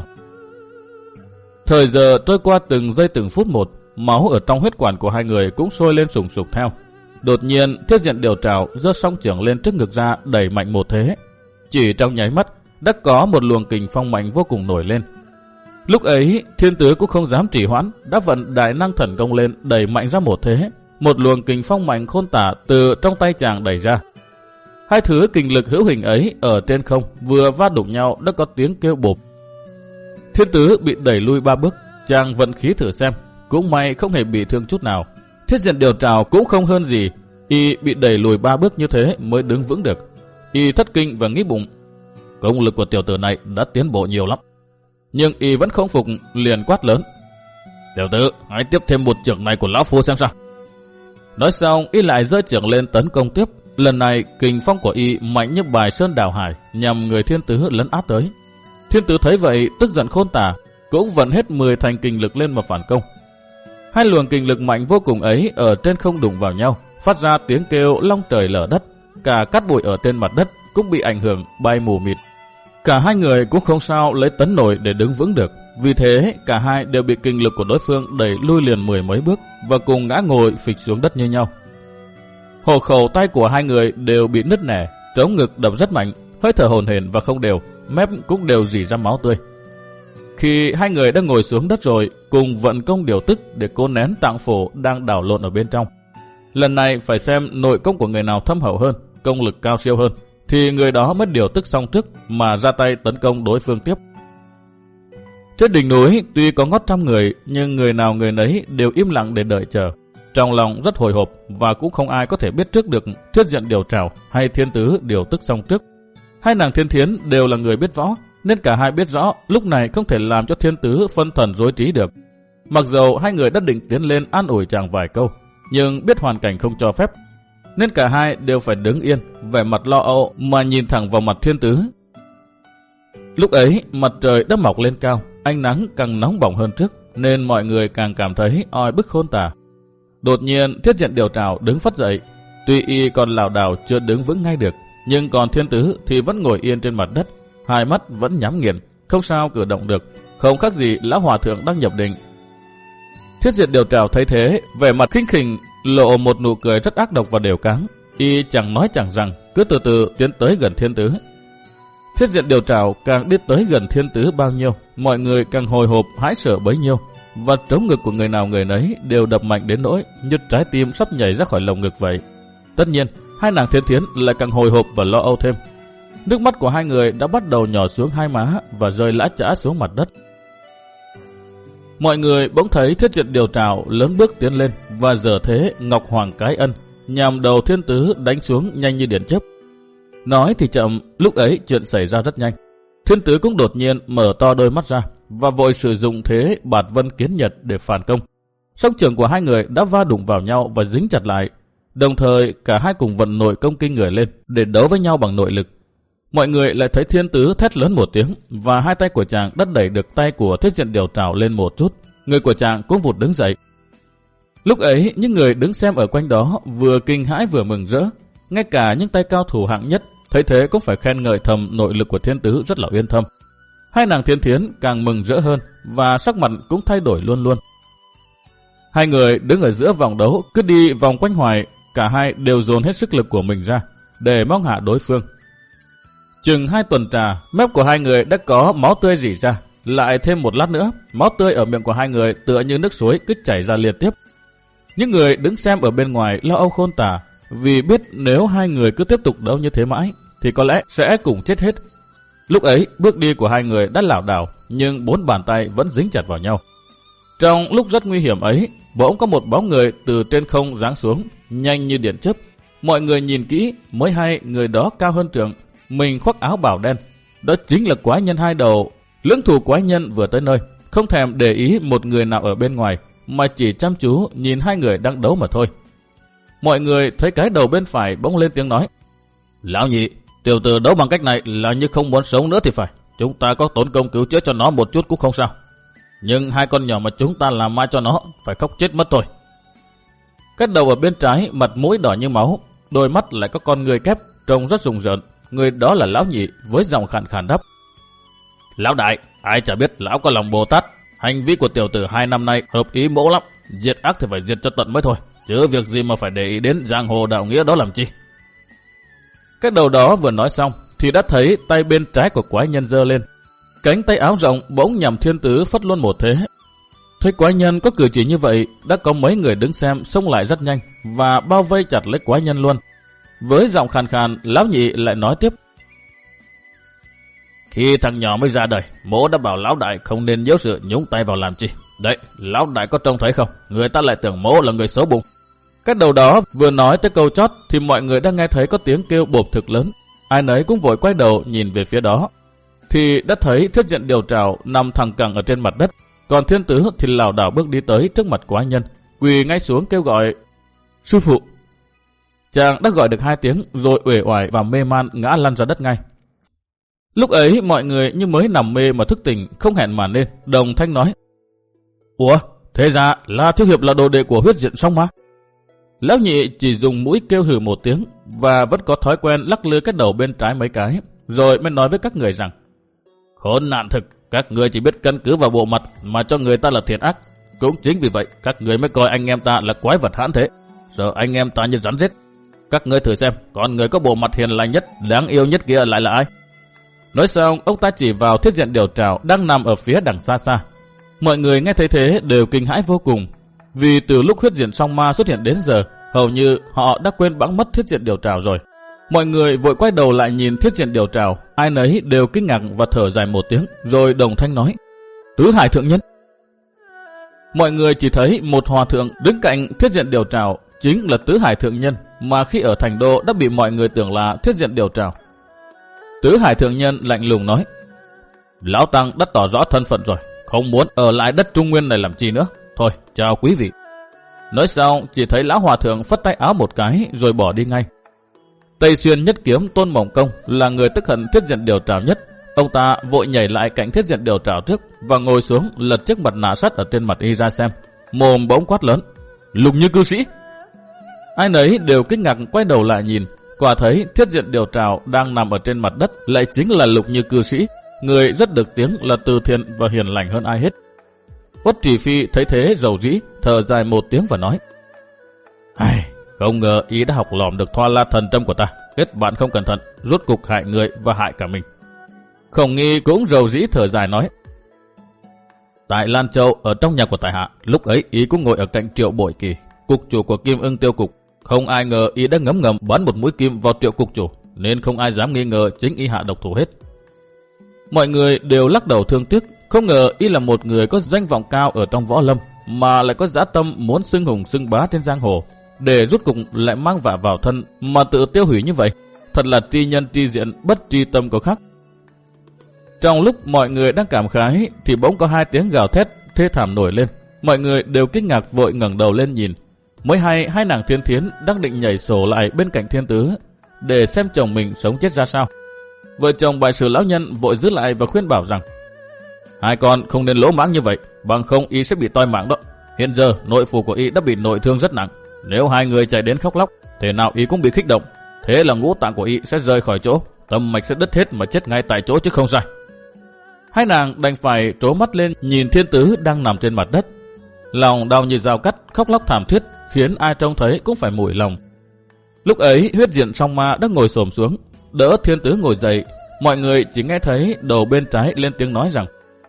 Thời giờ trôi qua từng giây từng phút một, máu ở trong huyết quản của hai người cũng sôi lên sùng sục theo. Đột nhiên, Thiết diện điều trào giơ song chưởng lên trước ngực ra đẩy mạnh một thế. Chỉ trong nháy mắt, đã có một luồng kình phong mạnh vô cùng nổi lên. Lúc ấy, Thiên tứ cũng không dám trì hoãn, đã vận đại năng thần công lên đẩy mạnh ra một thế. Một luồng kình phong mạnh khôn tả từ trong tay chàng đẩy ra. Hai thứ kình lực hữu hình ấy ở trên không vừa va đụng nhau đã có tiếng kêu bộp. Thiên tứ bị đẩy lui ba bước, chàng vận khí thử xem, cũng may không hề bị thương chút nào. Thiết diện điều trào cũng không hơn gì, y bị đẩy lùi ba bước như thế mới đứng vững được. Y thất kinh và nghĩ bụng, công lực của tiểu tử này đã tiến bộ nhiều lắm. Nhưng y vẫn không phục, liền quát lớn. Tiểu tử, hãy tiếp thêm một chưởng này của lão phu xem sao. Nói xong, y lại giơ chưởng lên tấn công tiếp. Lần này, kình phong của y mạnh như bài sơn đảo hải, nhằm người Thiên tứ lấn áp tới. Thiên tứ thấy vậy, tức giận khôn tả, cũng vận hết mười thành kình lực lên mà phản công. Hai luồng kình lực mạnh vô cùng ấy ở trên không đụng vào nhau, phát ra tiếng kêu long trời lở đất. Cả cát bụi ở trên mặt đất cũng bị ảnh hưởng bay mù mịt. Cả hai người cũng không sao lấy tấn nổi để đứng vững được. Vì thế, cả hai đều bị kình lực của đối phương đẩy lui liền mười mấy bước và cùng ngã ngồi phịch xuống đất như nhau. Hộ khẩu tay của hai người đều bị nứt nẻ, trống ngực đập rất mạnh, hơi thở hổn hển và không đều, mép cũng đều rỉ ra máu tươi. Khi hai người đã ngồi xuống đất rồi, cùng vận công điều tức để cố nén tạng phổ đang đảo lộn ở bên trong. Lần này phải xem nội công của người nào thâm hậu hơn, công lực cao siêu hơn, thì người đó mới điều tức xong trước mà ra tay tấn công đối phương tiếp. Trên đỉnh núi tuy có ngót trăm người, nhưng người nào người nấy đều im lặng để đợi chờ. Trong lòng rất hồi hộp và cũng không ai có thể biết trước được Thiết diện điều trào hay Thiên tứ điều tức xong trước. Hai nàng Thiên thiến đều là người biết võ, nên cả hai biết rõ lúc này không thể làm cho Thiên tứ phân thần rối trí được. Mặc dầu hai người đã định tiến lên an ủi chàng vài câu, nhưng biết hoàn cảnh không cho phép, nên cả hai đều phải đứng yên, vẻ mặt lo âu mà nhìn thẳng vào mặt Thiên tứ. Lúc ấy mặt trời đã mọc lên cao, ánh nắng càng nóng bỏng hơn trước, nên mọi người càng cảm thấy oi bức khôn tả. Đột nhiên Thiết diện điều trào đứng phất dậy, tuy y còn lảo đảo chưa đứng vững ngay được, nhưng còn Thiên tứ thì vẫn ngồi yên trên mặt đất, hai mắt vẫn nhắm nghiền, không sao cử động được, không khác gì lão hòa thượng đang nhập định. Thiết diện điều trào thấy thế, vẻ mặt khinh khỉnh, lộ một nụ cười rất ác độc và đều cáng. Y chẳng nói chẳng rằng, cứ từ từ tiến tới gần Thiên tứ. Thiết diện điều trào càng đi tới gần Thiên tứ bao nhiêu, mọi người càng hồi hộp hãi sợ bấy nhiêu, và trống ngực của người nào người nấy đều đập mạnh đến nỗi như trái tim sắp nhảy ra khỏi lồng ngực vậy. Tất nhiên, hai nàng Thiên thiến lại càng hồi hộp và lo âu thêm. Nước mắt của hai người đã bắt đầu nhỏ xuống hai má và rơi lã chã xuống mặt đất. Mọi người bỗng thấy Thiết diện điều trào lớn bước tiến lên và giờ thế Ngọc Hoàng cái ân nhằm đầu Thiên tứ đánh xuống nhanh như điện chớp. Nói thì chậm, lúc ấy chuyện xảy ra rất nhanh. Thiên tứ cũng đột nhiên mở to đôi mắt ra và vội sử dụng thế bạt vân kiến nhật để phản công. Song trường của hai người đã va đụng vào nhau và dính chặt lại. Đồng thời cả hai cùng vận nội công kinh người lên để đấu với nhau bằng nội lực. Mọi người lại thấy Thiên tứ thét lớn một tiếng và hai tay của chàng đã đẩy được tay của Thiết diện điều trào lên một chút. Người của chàng cũng vụt đứng dậy. Lúc ấy những người đứng xem ở quanh đó vừa kinh hãi vừa mừng rỡ. Ngay cả những tay cao thủ hạng nhất thấy thế cũng phải khen ngợi thầm nội lực của Thiên tứ rất là yên tâm. Hai nàng Thiên thiến càng mừng rỡ hơn và sắc mặt cũng thay đổi luôn luôn. Hai người đứng ở giữa vòng đấu cứ đi vòng quanh hoài, cả hai đều dồn hết sức lực của mình ra để mong hạ đối phương. Chừng hai tuần trà, mép của hai người đã có máu tươi rỉ ra. Lại thêm một lát nữa, máu tươi ở miệng của hai người tựa như nước suối cứ chảy ra liên tiếp. Những người đứng xem ở bên ngoài lo âu khôn tả, vì biết nếu hai người cứ tiếp tục đấu như thế mãi thì có lẽ sẽ cùng chết hết. Lúc ấy bước đi của hai người đã lảo đảo, nhưng bốn bàn tay vẫn dính chặt vào nhau. Trong lúc rất nguy hiểm ấy, bỗng có một bóng người từ trên không giáng xuống, nhanh như điện chớp. Mọi người nhìn kỹ mới hay người đó cao hơn trượng, mình khoác áo bào đen. Đó chính là quái nhân hai đầu. Lưỡng thủ quái nhân vừa tới nơi, không thèm để ý một người nào ở bên ngoài, mà chỉ chăm chú nhìn hai người đang đấu mà thôi. Mọi người thấy cái đầu bên phải bỗng lên tiếng nói: Lão nhị, tiểu tử đấu bằng cách này là như không muốn sống nữa thì phải. Chúng ta có tốn công cứu chữa cho nó một chút cũng không sao. Nhưng hai con nhỏ mà chúng ta làm mai cho nó phải khóc chết mất thôi. Cái đầu ở bên trái mặt mũi đỏ như máu, đôi mắt lại có con người kép, trông rất rùng rợn. Người đó là lão nhị với giọng khàn khàn đáp: Lão đại, ai chả biết lão có lòng Bồ Tát. Hành vi của tiểu tử hai năm nay hợp ý mẫu lắm. Diệt ác thì phải diệt cho tận mới thôi, chứ việc gì mà phải để ý đến giang hồ đạo nghĩa đó làm chi. Cái đầu đó vừa nói xong thì đã thấy tay bên trái của quái nhân giơ lên. Cánh tay áo rộng bỗng nhằm thiên tứ phất luôn một thế. Thấy quái nhân có cử chỉ như vậy, đã có mấy người đứng xem xông lại rất nhanh và bao vây chặt lấy quái nhân luôn. Với giọng khàn khàn, lão nhị lại nói tiếp: Khi thằng nhỏ mới ra đời, mỗ đã bảo lão đại không nên nhiễu sự nhúng tay vào làm chi. Đấy, lão đại có trông thấy không? Người ta lại tưởng mỗ là người xấu bụng. Cái đầu đó vừa nói tới câu chót thì mọi người đã nghe thấy có tiếng kêu bộp thực lớn. Ai nấy cũng vội quay đầu nhìn về phía đó. Thì đã thấy Thiết Diện Điều Trảo nằm thẳng cẳng ở trên mặt đất, còn thiên tứ thì lảo đảo bước đi tới trước mặt quái nhân, quỳ ngay xuống kêu gọi: Sư phụ! Chàng đã gọi được hai tiếng rồi uể oải và mê man ngã lăn ra đất ngay. Lúc ấy mọi người như mới nằm mê mà thức tỉnh, không hẹn mà lên, đồng thanh nói: Ủa, thế ra là thiếu hiệp là đồ đệ của Huyết Diện Song Ma? Lão nhị chỉ dùng mũi kêu hừ một tiếng và vẫn có thói quen lắc lư cái đầu bên trái mấy cái, rồi mới nói với các người rằng: Khốn nạn thực, các người chỉ biết căn cứ vào bộ mặt mà cho người ta là thiện ác. Cũng chính vì vậy các người mới coi anh em ta là quái vật hãn thế, sợ anh em ta như rắn rết. Các người thử xem, con người có bộ mặt hiền lành nhất, đáng yêu nhất kia lại là ai? Nói xong, ông ta chỉ vào Thiết Diện Điều Trảo đang nằm ở phía đằng xa xa. Mọi người nghe thấy thế đều kinh hãi vô cùng, vì từ lúc Huyết Diện Song Ma xuất hiện đến giờ, hầu như họ đã quên bẵng mất Thiết Diện Điều Trảo rồi. Mọi người vội quay đầu lại nhìn Thiết Diện Điều Trảo, ai nấy đều kinh ngạc và thở dài một tiếng, rồi đồng thanh nói: Tứ Hải Thượng Nhân. Mọi người chỉ thấy một hòa thượng đứng cạnh Thiết Diện Điều Trảo, chính là Tứ Hải Thượng Nhân mà khi ở thành đô đã bị mọi người tưởng là Thiết Diện Điều Trảo. Tứ Hải Thượng Nhân lạnh lùng nói: Lão Tăng đã tỏ rõ thân phận rồi, không muốn ở lại đất Trung Nguyên này làm chi nữa. Thôi, chào quý vị. Nói xong, chỉ thấy lão hòa thượng phất tay áo một cái rồi bỏ đi ngay. Tây Xuyên Nhất Kiếm Tôn Mộng Công là người tức hận Thiết Diện Điều Trảo nhất. Ông ta vội nhảy lại cạnh Thiết Diện Điều Trảo trước và ngồi xuống lật chiếc mặt nạ sắt ở trên mặt y ra xem. Mồm bỗng quát lớn: Lục Như cư sĩ! Ai nấy đều kinh ngạc quay đầu lại nhìn, quả thấy Thiết Diện Điều Trảo đang nằm ở trên mặt đất lại chính là Lục Như cư sĩ, người rất được tiếng là từ thiện và hiền lành hơn ai hết. Uất Trì Phi thấy thế rầu rĩ, thở dài một tiếng và nói: Ai, không ngờ ý đã học lỏm được Thoa La Thần Châm của ta, kết bạn không cẩn thận, rốt cục hại người và hại cả mình. Khổng Nghi cũng rầu rĩ thở dài nói: Tại Lan Châu ở trong nhà của tại hạ, lúc ấy ý cũng ngồi ở cạnh Triệu Bội Kỳ, cục chủ của Kim Ưng Tiêu Cục. Không ai ngờ ý đã ngấm ngầm bắn một mũi kim vào Triệu cục chủ, nên không ai dám nghi ngờ chính ý hạ độc thủ hết. Mọi người đều lắc đầu thương tiếc, không ngờ y là một người có danh vọng cao ở trong võ lâm, mà lại có dã tâm muốn xưng hùng xưng bá trên giang hồ, để rút cục lại mang vạ vào thân mà tự tiêu hủy như vậy. Thật là tri nhân tri diện, bất tri tâm có khác. Trong lúc mọi người đang cảm khái thì bỗng có hai tiếng gào thét thê thảm nổi lên. Mọi người đều kinh ngạc vội ngẩng đầu lên nhìn. Mới hay hai nàng Thiên Thiến đang định nhảy sổ lại bên cạnh Thiên Tứ để xem chồng mình sống chết ra sao. Vợ chồng Bại Sử lão nhân vội giữ lại và khuyên bảo rằng: Hai con không nên lỗ mãng như vậy, bằng không y sẽ bị toi mạng đó. Hiện giờ nội phủ của y đã bị nội thương rất nặng, nếu hai người chạy đến khóc lóc, thế nào y cũng bị kích động, thế là ngũ tạng của y sẽ rơi khỏi chỗ, tâm mạch sẽ đứt hết mà chết ngay tại chỗ chứ không sai. Hai nàng đành phải trố mắt lên nhìn Thiên Tứ đang nằm trên mặt đất, lòng đau như dao cắt, khóc lóc thảm thiết, khiến ai trông thấy cũng phải mủi lòng. Lúc ấy Huyết Diện Song Ma đã ngồi xổm xuống đỡ Thiên Tứ ngồi dậy. Mọi người chỉ nghe thấy đầu bên trái lên tiếng nói rằng: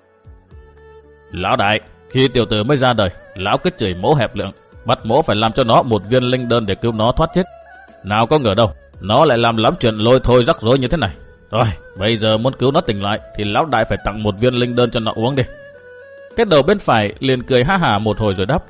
Lão đại, khi tiểu tử mới ra đời, lão cứ chửi mỗ hẹp lượng, bắt mỗ phải làm cho nó một viên linh đơn để cứu nó thoát chết. Nào có ngờ đâu, nó lại làm lắm chuyện lôi thôi rắc rối như thế này. Rồi, bây giờ muốn cứu nó tỉnh lại thì lão đại phải tặng một viên linh đơn cho nó uống đi. Cái đầu bên phải liền cười ha hả một hồi rồi đáp: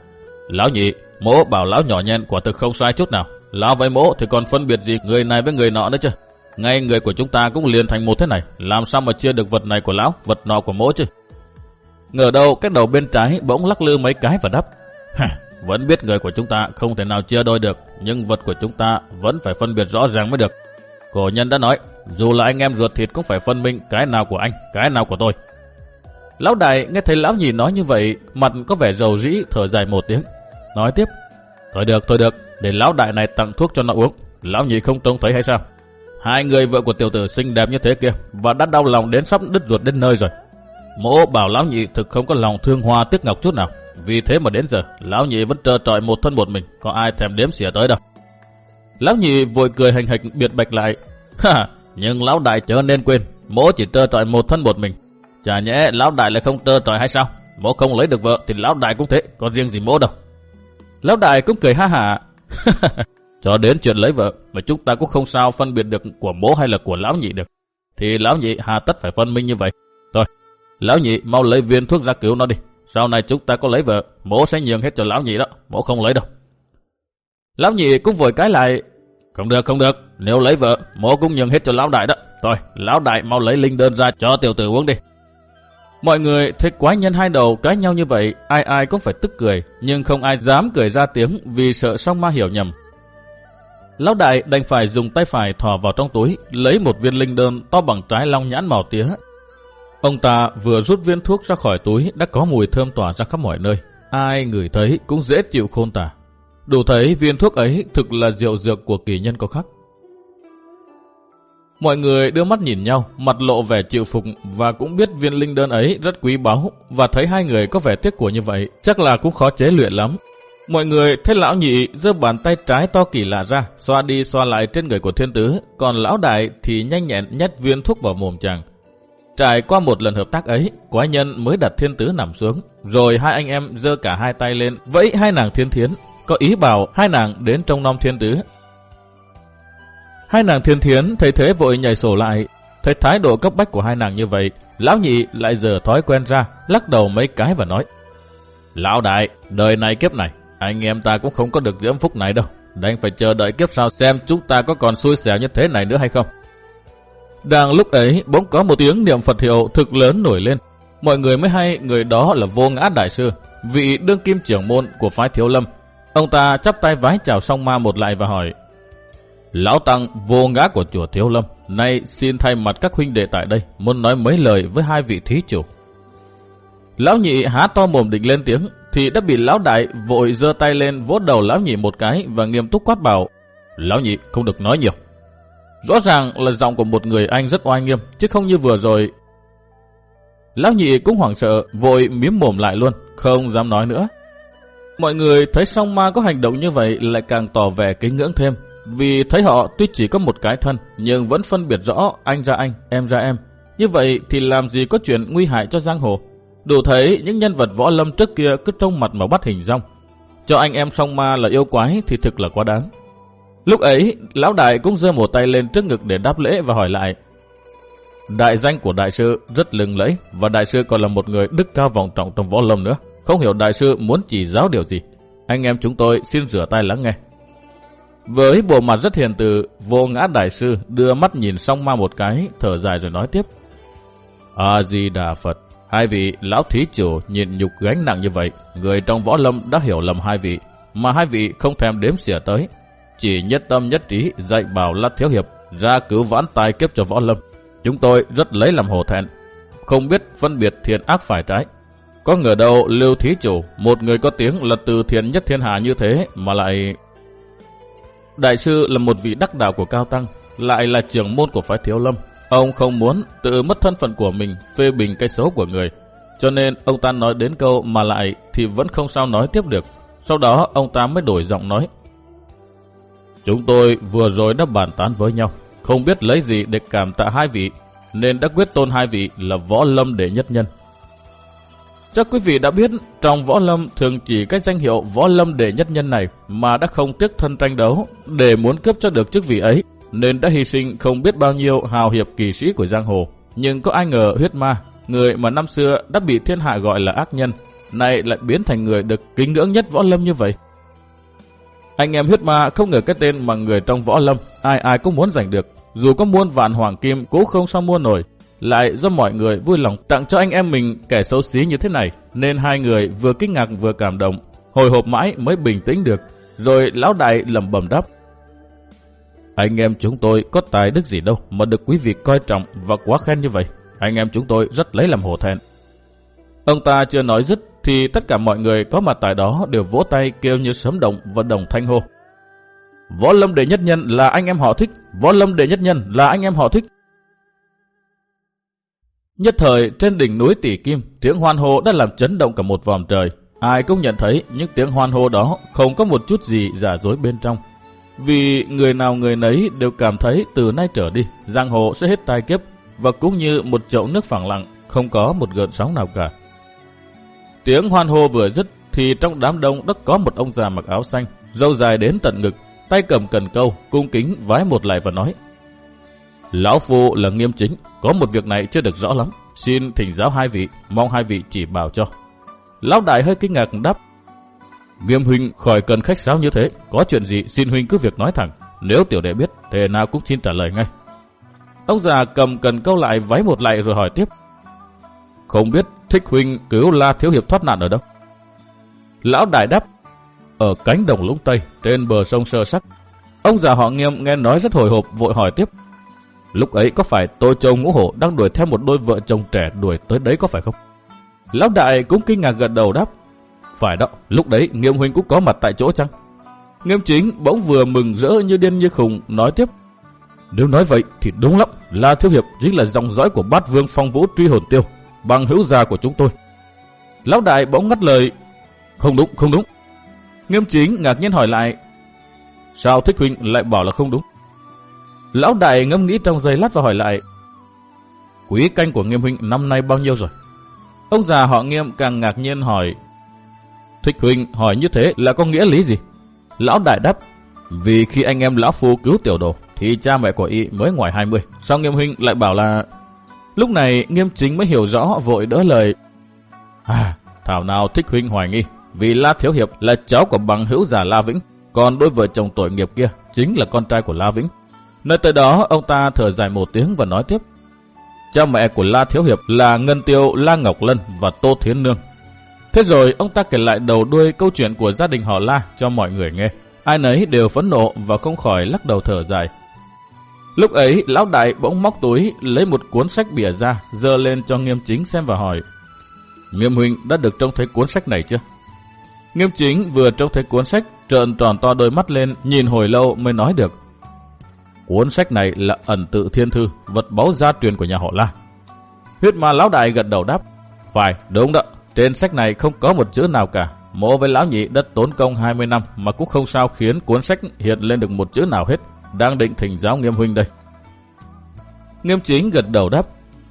Lão nhị, mỗ bảo lão nhỏ nhen quả thực không sai chút nào. Lão với mỗ thì còn phân biệt gì người này với người nọ nữa chứ. Ngay người của chúng ta cũng liền thành một thế này, làm sao mà chia được vật này của lão, vật nọ của mỗ chứ. Ngờ đâu cái đầu bên trái bỗng lắc lư mấy cái và đáp: Vẫn biết người của chúng ta không thể nào chia đôi được, nhưng vật của chúng ta vẫn phải phân biệt rõ ràng mới được. Cổ nhân đã nói, dù là anh em ruột thịt cũng phải phân minh cái nào của anh, cái nào của tôi. Lão đại nghe thấy lão nhị nói như vậy, mặt có vẻ rầu rĩ, thở dài một tiếng, nói tiếp: Thôi được, thôi được, để lão đại này tặng thuốc cho nó uống. Lão nhị không trông thấy hay sao? Hai người vợ của tiểu tử xinh đẹp như thế kia, và đã đau lòng đến sắp đứt ruột đến nơi rồi. Mỗ bảo lão nhị thực không có lòng thương hoa tiếc ngọc chút nào. Vì thế mà đến giờ, lão nhị vẫn trơ trọi một thân một mình, có ai thèm đếm xỉa tới đâu. Lão nhị vội cười hành hạch biệt bạch lại: Ha, nhưng lão đại chớ nên quên, mỗ chỉ trơ trọi một thân một mình. Chả nhẽ lão đại lại không trơ trọi hay sao? Mỗ không lấy được vợ thì lão đại cũng thế, có riêng gì mỗ đâu. Lão đại cũng cười ha hả: Cho đến chuyện lấy vợ mà chúng ta cũng không sao phân biệt được của mỗ hay là của lão nhị được, thì lão nhị hà tất phải phân minh như vậy. Thôi, lão nhị mau lấy viên thuốc ra cứu nó đi. Sau này chúng ta có lấy vợ, mỗ sẽ nhường hết cho lão nhị đó, mỗ không lấy đâu. Lão nhị cũng vội cái lại: Không được, không được, nếu lấy vợ, mỗ cũng nhường hết cho lão đại đó. Thôi, lão đại mau lấy linh đơn ra cho tiểu tử uống đi. Mọi người thấy quái nhân hai đầu cãi nhau như vậy, ai ai cũng phải tức cười, nhưng không ai dám cười ra tiếng vì sợ song ma hiểu nhầm. Lão đại đành phải dùng tay phải thò vào trong túi, lấy một viên linh đơn to bằng trái long nhãn màu tía. Ông ta vừa rút viên thuốc ra khỏi túi đã có mùi thơm tỏa ra khắp mọi nơi, ai ngửi thấy cũng dễ chịu khôn tả. Đủ thấy viên thuốc ấy thực là diệu dược của kỳ nhân có khắc. Mọi người đưa mắt nhìn nhau, mặt lộ vẻ chịu phục, và cũng biết viên linh đơn ấy rất quý báu, và thấy hai người có vẻ tiếc của như vậy, chắc là cũng khó chế luyện lắm. Mọi người thấy lão nhị giơ bàn tay trái to kỳ lạ ra, xoa đi xoa lại trên người của thiên tứ, còn lão đại thì nhanh nhẹn nhét viên thuốc vào mồm chàng. Trải qua một lần hợp tác ấy, quái nhân mới đặt thiên tứ nằm xuống, rồi hai anh em giơ cả hai tay lên vẫy hai nàng thiên thiến, có ý bảo hai nàng đến trông nom thiên tứ. Hai nàng thiên thiến thấy thế vội nhảy sổ lại. Thấy thái độ cấp bách của hai nàng như vậy, lão nhị lại giờ thói quen ra, lắc đầu mấy cái và nói: Lão đại, đời này kiếp này, anh em ta cũng không có được diễm phúc này đâu, đành phải chờ đợi kiếp sau xem chúng ta có còn xui xẻo như thế này nữa hay không. Đang lúc ấy bỗng có một tiếng niệm Phật hiệu thực lớn nổi lên. Mọi người mới hay người đó là Vô Ngã Đại Sư, vị đương kim trưởng môn của phái Thiếu Lâm. Ông ta chắp tay vái chào song ma một lại và hỏi: Lão tăng Vô Ngã của chùa Thiếu Lâm, nay xin thay mặt các huynh đệ tại đây muốn nói mấy lời với hai vị thí chủ. Lão nhị há to mồm định lên tiếng thì đã bị lão đại vội giơ tay lên vỗ đầu lão nhị một cái và nghiêm túc quát bảo: Lão nhị không được nói nhiều. Rõ ràng là giọng của một người anh rất oai nghiêm, chứ không như vừa rồi. Lão nhị cũng hoảng sợ, vội miếm mồm lại luôn, không dám nói nữa. Mọi người thấy song ma có hành động như vậy lại càng tỏ vẻ kính ngưỡng thêm, vì thấy họ tuy chỉ có một cái thân nhưng vẫn phân biệt rõ anh ra anh, em ra em. Như vậy thì làm gì có chuyện nguy hại cho giang hồ. Đủ thấy những nhân vật võ lâm trước kia cứ trông mặt mà bắt hình dong, cho anh em song ma là yêu quái thì thực là quá đáng. Lúc ấy, lão đại cũng giơ một tay lên trước ngực để đáp lễ và hỏi lại: Đại danh của đại sư rất lừng lẫy, và đại sư còn là một người đức cao vọng trọng trong võ lâm nữa. Không hiểu đại sư muốn chỉ giáo điều gì. Anh em chúng tôi xin rửa tay lắng nghe. Với bộ mặt rất hiền từ, Vô Ngã Đại Sư đưa mắt nhìn song ma một cái, thở dài rồi nói tiếp: A Di Đà Phật. Hai vị lão thí chủ nhịn nhục gánh nặng như vậy, người trong võ lâm đã hiểu lầm hai vị, mà hai vị không thèm đếm xỉa tới, chỉ nhất tâm nhất trí dạy bảo La Thiếu Hiệp ra cứu vãn tai kiếp cho võ lâm. Chúng tôi rất lấy làm hổ thẹn, không biết phân biệt thiện ác phải trái. Có ngờ đâu Lưu thí chủ, một người có tiếng là từ thiện nhất thiên hạ như thế mà lại... Đại sư là một vị đắc đạo của Cao Tăng, lại là trưởng môn của phái Thiếu Lâm. Ông không muốn tự mất thân phận của mình phê bình cái xấu của người, cho nên ông ta nói đến câu mà lại thì vẫn không sao nói tiếp được. Sau đó ông ta mới đổi giọng nói: Chúng tôi vừa rồi đã bàn tán với nhau, không biết lấy gì để cảm tạ hai vị, nên đã quyết tôn hai vị là võ lâm đệ nhất nhân. Chắc quý vị đã biết, trong võ lâm thường chỉ cái danh hiệu võ lâm đệ nhất nhân này mà đã không tiếc thân tranh đấu để muốn cướp cho được chức vị ấy, nên đã hy sinh không biết bao nhiêu hào hiệp kỳ sĩ của giang hồ. Nhưng có ai ngờ huyết ma, người mà năm xưa đã bị thiên hạ gọi là ác nhân, nay lại biến thành người được kính ngưỡng nhất võ lâm như vậy. Anh em huyết ma không ngờ cái tên mà người trong võ lâm ai ai cũng muốn giành được, dù có muôn vạn hoàng kim cũng không sao mua nổi. Lại do mọi người vui lòng tặng cho anh em mình kẻ xấu xí như thế này, nên hai người vừa kinh ngạc vừa cảm động, hồi hộp mãi mới bình tĩnh được. Rồi lão đại lẩm bẩm đáp: anh em chúng tôi có tài đức gì đâu mà được quý vị coi trọng và quá khen như vậy. Anh em chúng tôi rất lấy làm hổ thẹn. Ông ta chưa nói dứt thì tất cả mọi người có mặt tại đó đều vỗ tay kêu như sấm động và đồng thanh hô: võ lâm đệ nhất nhân là anh em họ Thích, võ lâm đệ nhất nhân là anh em họ Thích. Nhất thời trên đỉnh núi Tỷ Kim, tiếng hoan hô đã làm chấn động cả một vòm trời. Ai cũng nhận thấy những tiếng hoan hô đó không có một chút gì giả dối bên trong. Vì người nào người nấy đều cảm thấy từ nay trở đi, giang hồ sẽ hết tai kiếp, và cũng như một chậu nước phẳng lặng, không có một gợn sóng nào cả. Tiếng hoan hô vừa dứt thì trong đám đông đã có một ông già mặc áo xanh, râu dài đến tận ngực, tay cầm cần câu, cung kính vái một lạy và nói: lão phu là Nghiêm Chính, có một việc này chưa được rõ lắm, xin thỉnh giáo hai vị, mong hai vị chỉ bảo cho. Lão đại hơi kinh ngạc đáp: Nghiêm huynh khỏi cần khách sáo như thế, có chuyện gì xin huynh cứ việc nói thẳng, nếu tiểu đệ biết thế nào cũng xin trả lời ngay. Ông già cầm cần câu lại vái một lạy rồi hỏi tiếp: không biết Thích huynh cứu La thiếu hiệp thoát nạn ở đâu? Lão đại đáp: ở cánh đồng Lũng Tây trên bờ sông Sơ Sắc. Ông già họ Nghiêm nghe nói rất hồi hộp, vội hỏi tiếp: lúc ấy có phải Tôi Châu Ngũ Hổ đang đuổi theo một đôi vợ chồng trẻ đuổi tới đấy có phải không? Lão đại cũng kinh ngạc gật đầu đáp: phải đó, lúc đấy Nghiêm huynh cũng có mặt tại chỗ chăng? Nghiêm Chính bỗng vừa mừng rỡ như điên như khùng, nói tiếp: nếu nói vậy thì đúng lắm, La thiếu hiệp chính là dòng dõi của Bát Vương Phong Vũ Truy Hồn Tiêu, bằng hữu già của chúng tôi. Lão đại bỗng ngắt lời: không đúng, không đúng. Nghiêm Chính ngạc nhiên hỏi lại: sao Thích huynh lại bảo là không đúng? Lão đại ngẫm nghĩ trong giây lát và hỏi lại: quý canh của Nghiêm huynh năm nay bao nhiêu rồi? Ông già họ Nghiêm càng ngạc nhiên hỏi: Thích huynh hỏi như thế là có nghĩa lý gì? Lão đại đáp: vì khi anh em lão phu cứu tiểu đồ thì cha mẹ của y mới ngoài hai mươi, sao Nghiêm huynh lại bảo là... Lúc này Nghiêm Chính mới hiểu rõ, vội đỡ lời: à, thảo nào Thích huynh hoài nghi, vì La thiếu hiệp là cháu của bằng hữu già La Vĩnh, còn đôi vợ chồng tội nghiệp kia chính là con trai của La Vĩnh. Nơi tới đó ông ta thở dài một tiếng và nói tiếp: cha mẹ của La thiếu hiệp là Ngân Tiêu, La Ngọc Lân và Tô Thiến Nương. Thế rồi ông ta kể lại đầu đuôi câu chuyện của gia đình họ La cho mọi người nghe. Ai nấy đều phẫn nộ và không khỏi lắc đầu thở dài. Lúc ấy lão đại bỗng móc túi lấy một cuốn sách bìa ra, giơ lên cho Nghiêm Chính xem và hỏi: Nghiêm huynh đã được trông thấy cuốn sách này chưa? Nghiêm Chính vừa trông thấy cuốn sách, trợn tròn to đôi mắt lên, nhìn hồi lâu mới nói được: cuốn sách này là Ẩn Tự Thiên Thư, vật báu gia truyền của nhà họ La. Huyết ma lão đại gật đầu đáp: phải, đúng đó, trên sách này không có một chữ nào cả. Mỗ với lão nhị đã tốn công hai mươi năm mà cũng không sao khiến cuốn sách hiện lên được một chữ nào hết. Đang định thỉnh giáo Nghiêm huynh đây. Nghiêm Chính gật đầu đáp: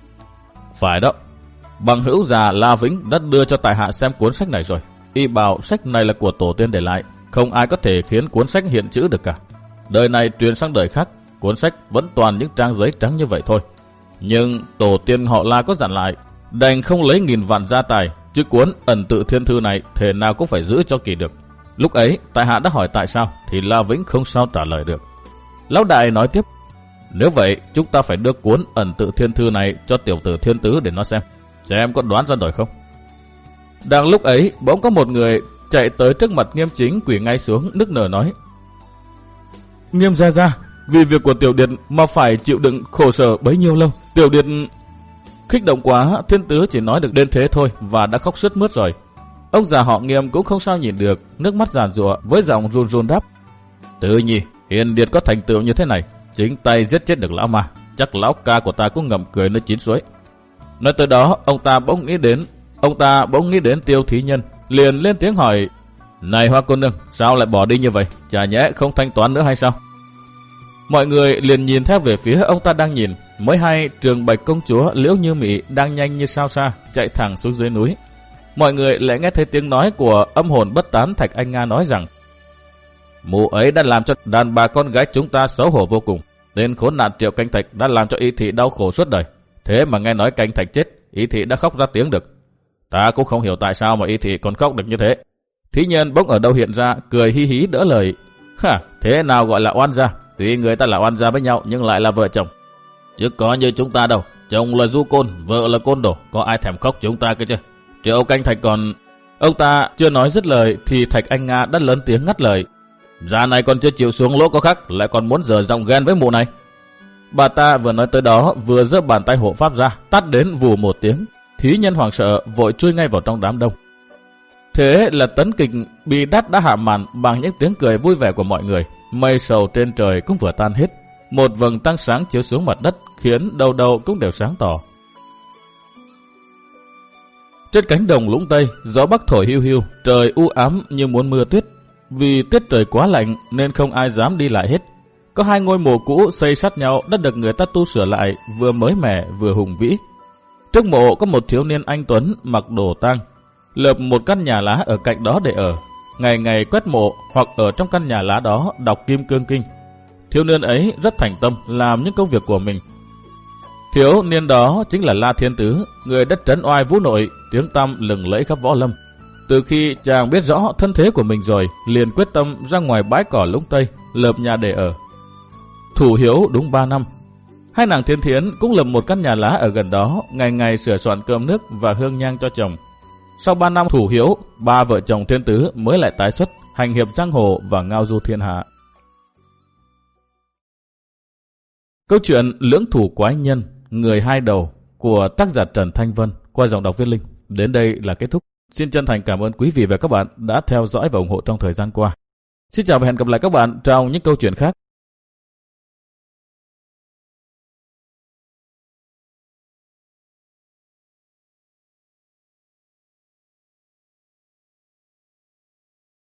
phải đó, bằng hữu già La Vĩnh đã đưa cho tại hạ xem cuốn sách này rồi. Y bảo sách này là của tổ tiên để lại, không ai có thể khiến cuốn sách hiện chữ được cả. Đời này truyền sang đời khác, cuốn sách vẫn toàn những trang giấy trắng như vậy thôi. Nhưng tổ tiên họ La có dặn lại, đành không lấy nghìn vạn gia tài, chứ cuốn Ẩn Tự Thiên Thư này thể nào cũng phải giữ cho kỳ được. Lúc ấy tại hạ đã hỏi tại sao thì La Vĩnh không sao trả lời được. Lão đại nói tiếp: nếu vậy chúng ta phải đưa cuốn Ẩn Tự Thiên Thư này cho tiểu tử Thiên Tứ để nó xem, xem có đoán ra nổi không. Đang lúc ấy bỗng có một người chạy tới trước mặt Nghiêm Chính, quỳ ngay xuống nức nở nói: Nghiêm gia gia, vì việc của tiểu điệt mà phải chịu đựng khổ sở bấy nhiêu lâu. Tiểu điệt... Kích động quá, Thiên Tứ chỉ nói được đến thế thôi và đã khóc sướt mướt rồi. Ông già họ Nghiêm cũng không sao nhìn được, nước mắt giàn giụa, với giọng run run đáp: Tứ nhi, hiền điệt có thành tựu như thế này, chính tay giết chết được lão ma, chắc lão ca của ta cũng ngậm cười nơi chín suối. Nói tới đó, ông ta bỗng nghĩ đến, ông ta bỗng nghĩ đến Tiêu Thí Nhân, liền lên tiếng hỏi: này Hoa cô nương, sao lại bỏ đi như vậy? Chả nhẽ không thanh toán nữa hay sao? Mọi người liền nhìn theo về phía ông ta đang nhìn, mới hay Trường Bạch công chúa Liễu Như Mị đang nhanh như sao xa chạy thẳng xuống dưới núi. Mọi người lại nghe thấy tiếng nói của âm hồn bất tán Thạch Anh Nga nói rằng: mụ ấy đã làm cho đàn bà con gái chúng ta xấu hổ vô cùng. Tên khốn nạn Triệu Canh Thạch đã làm cho Y Thị đau khổ suốt đời. Thế mà nghe nói Canh Thạch chết, Y Thị đã khóc ra tiếng được. Ta cũng không hiểu tại sao mà Y Thị còn khóc được như thế. Thí Nhân bỗng ở đâu hiện ra, cười hi hí đỡ lời. Hả, thế nào gọi là oan gia? Tuy người ta là oan gia với nhau nhưng lại là vợ chồng. Chứ có như chúng ta đâu, chồng là du côn, vợ là côn đồ, có ai thèm khóc chúng ta cơ chứ. Triệu Canh Thạch còn... Ông ta chưa nói dứt lời thì Thạch Anh Nga đã lớn tiếng ngắt lời. Già này còn chưa chịu xuống lỗ có khắc, lại còn muốn dở giọng ghen với mụ này. Bà ta vừa nói tới đó, vừa giơ bàn tay hộ pháp ra, tát đến vù một tiếng. Thí Nhân hoảng sợ vội chui ngay vào trong đám đông. Thế là tấn kịch bị đắt đã hạ màn bằng những tiếng cười vui vẻ của mọi người. Mây sầu trên trời cũng vừa tan hết. Một vầng trăng sáng chiếu xuống mặt đất khiến đầu đầu cũng đều sáng tỏ. Trên cánh đồng Lũng Tây, gió bắc thổi hiu hiu, trời u ám như muốn mưa tuyết. Vì tiết trời quá lạnh nên không ai dám đi lại hết. Có hai ngôi mộ cũ xây sát nhau đã được người ta tu sửa lại, vừa mới mẻ vừa hùng vĩ. Trước mộ có một thiếu niên anh tuấn mặc đồ tang, lợp một căn nhà lá ở cạnh đó để ở. Ngày ngày quét mộ hoặc ở trong căn nhà lá đó đọc Kim Cương Kinh. Thiếu niên ấy rất thành tâm làm những công việc của mình. Thiếu niên đó chính là La Thiên Tứ, người đất trấn oai vũ nội, tiếng tăm lừng lẫy khắp võ lâm. Từ khi chàng biết rõ thân thế của mình rồi, liền quyết tâm ra ngoài bãi cỏ Lũng Tây, lợp nhà để ở. Thủ hiếu đúng ba năm. Hai nàng Thiên Thiến cũng lập một căn nhà lá ở gần đó, ngày ngày sửa soạn cơm nước và hương nhang cho chồng. Sau ba năm thủ hiếu, ba vợ chồng Thiên Tứ mới lại tái xuất, hành hiệp giang hồ và ngao du thiên hạ. Câu chuyện Lưỡng Thủ Quái Nhân, Người Hai Đầu của tác giả Trần Thanh Vân qua giọng đọc Viết Linh đến đây là kết thúc. Xin chân thành cảm ơn quý vị và các bạn đã theo dõi và ủng hộ trong thời gian qua. Xin chào và hẹn gặp lại các bạn trong những câu chuyện khác.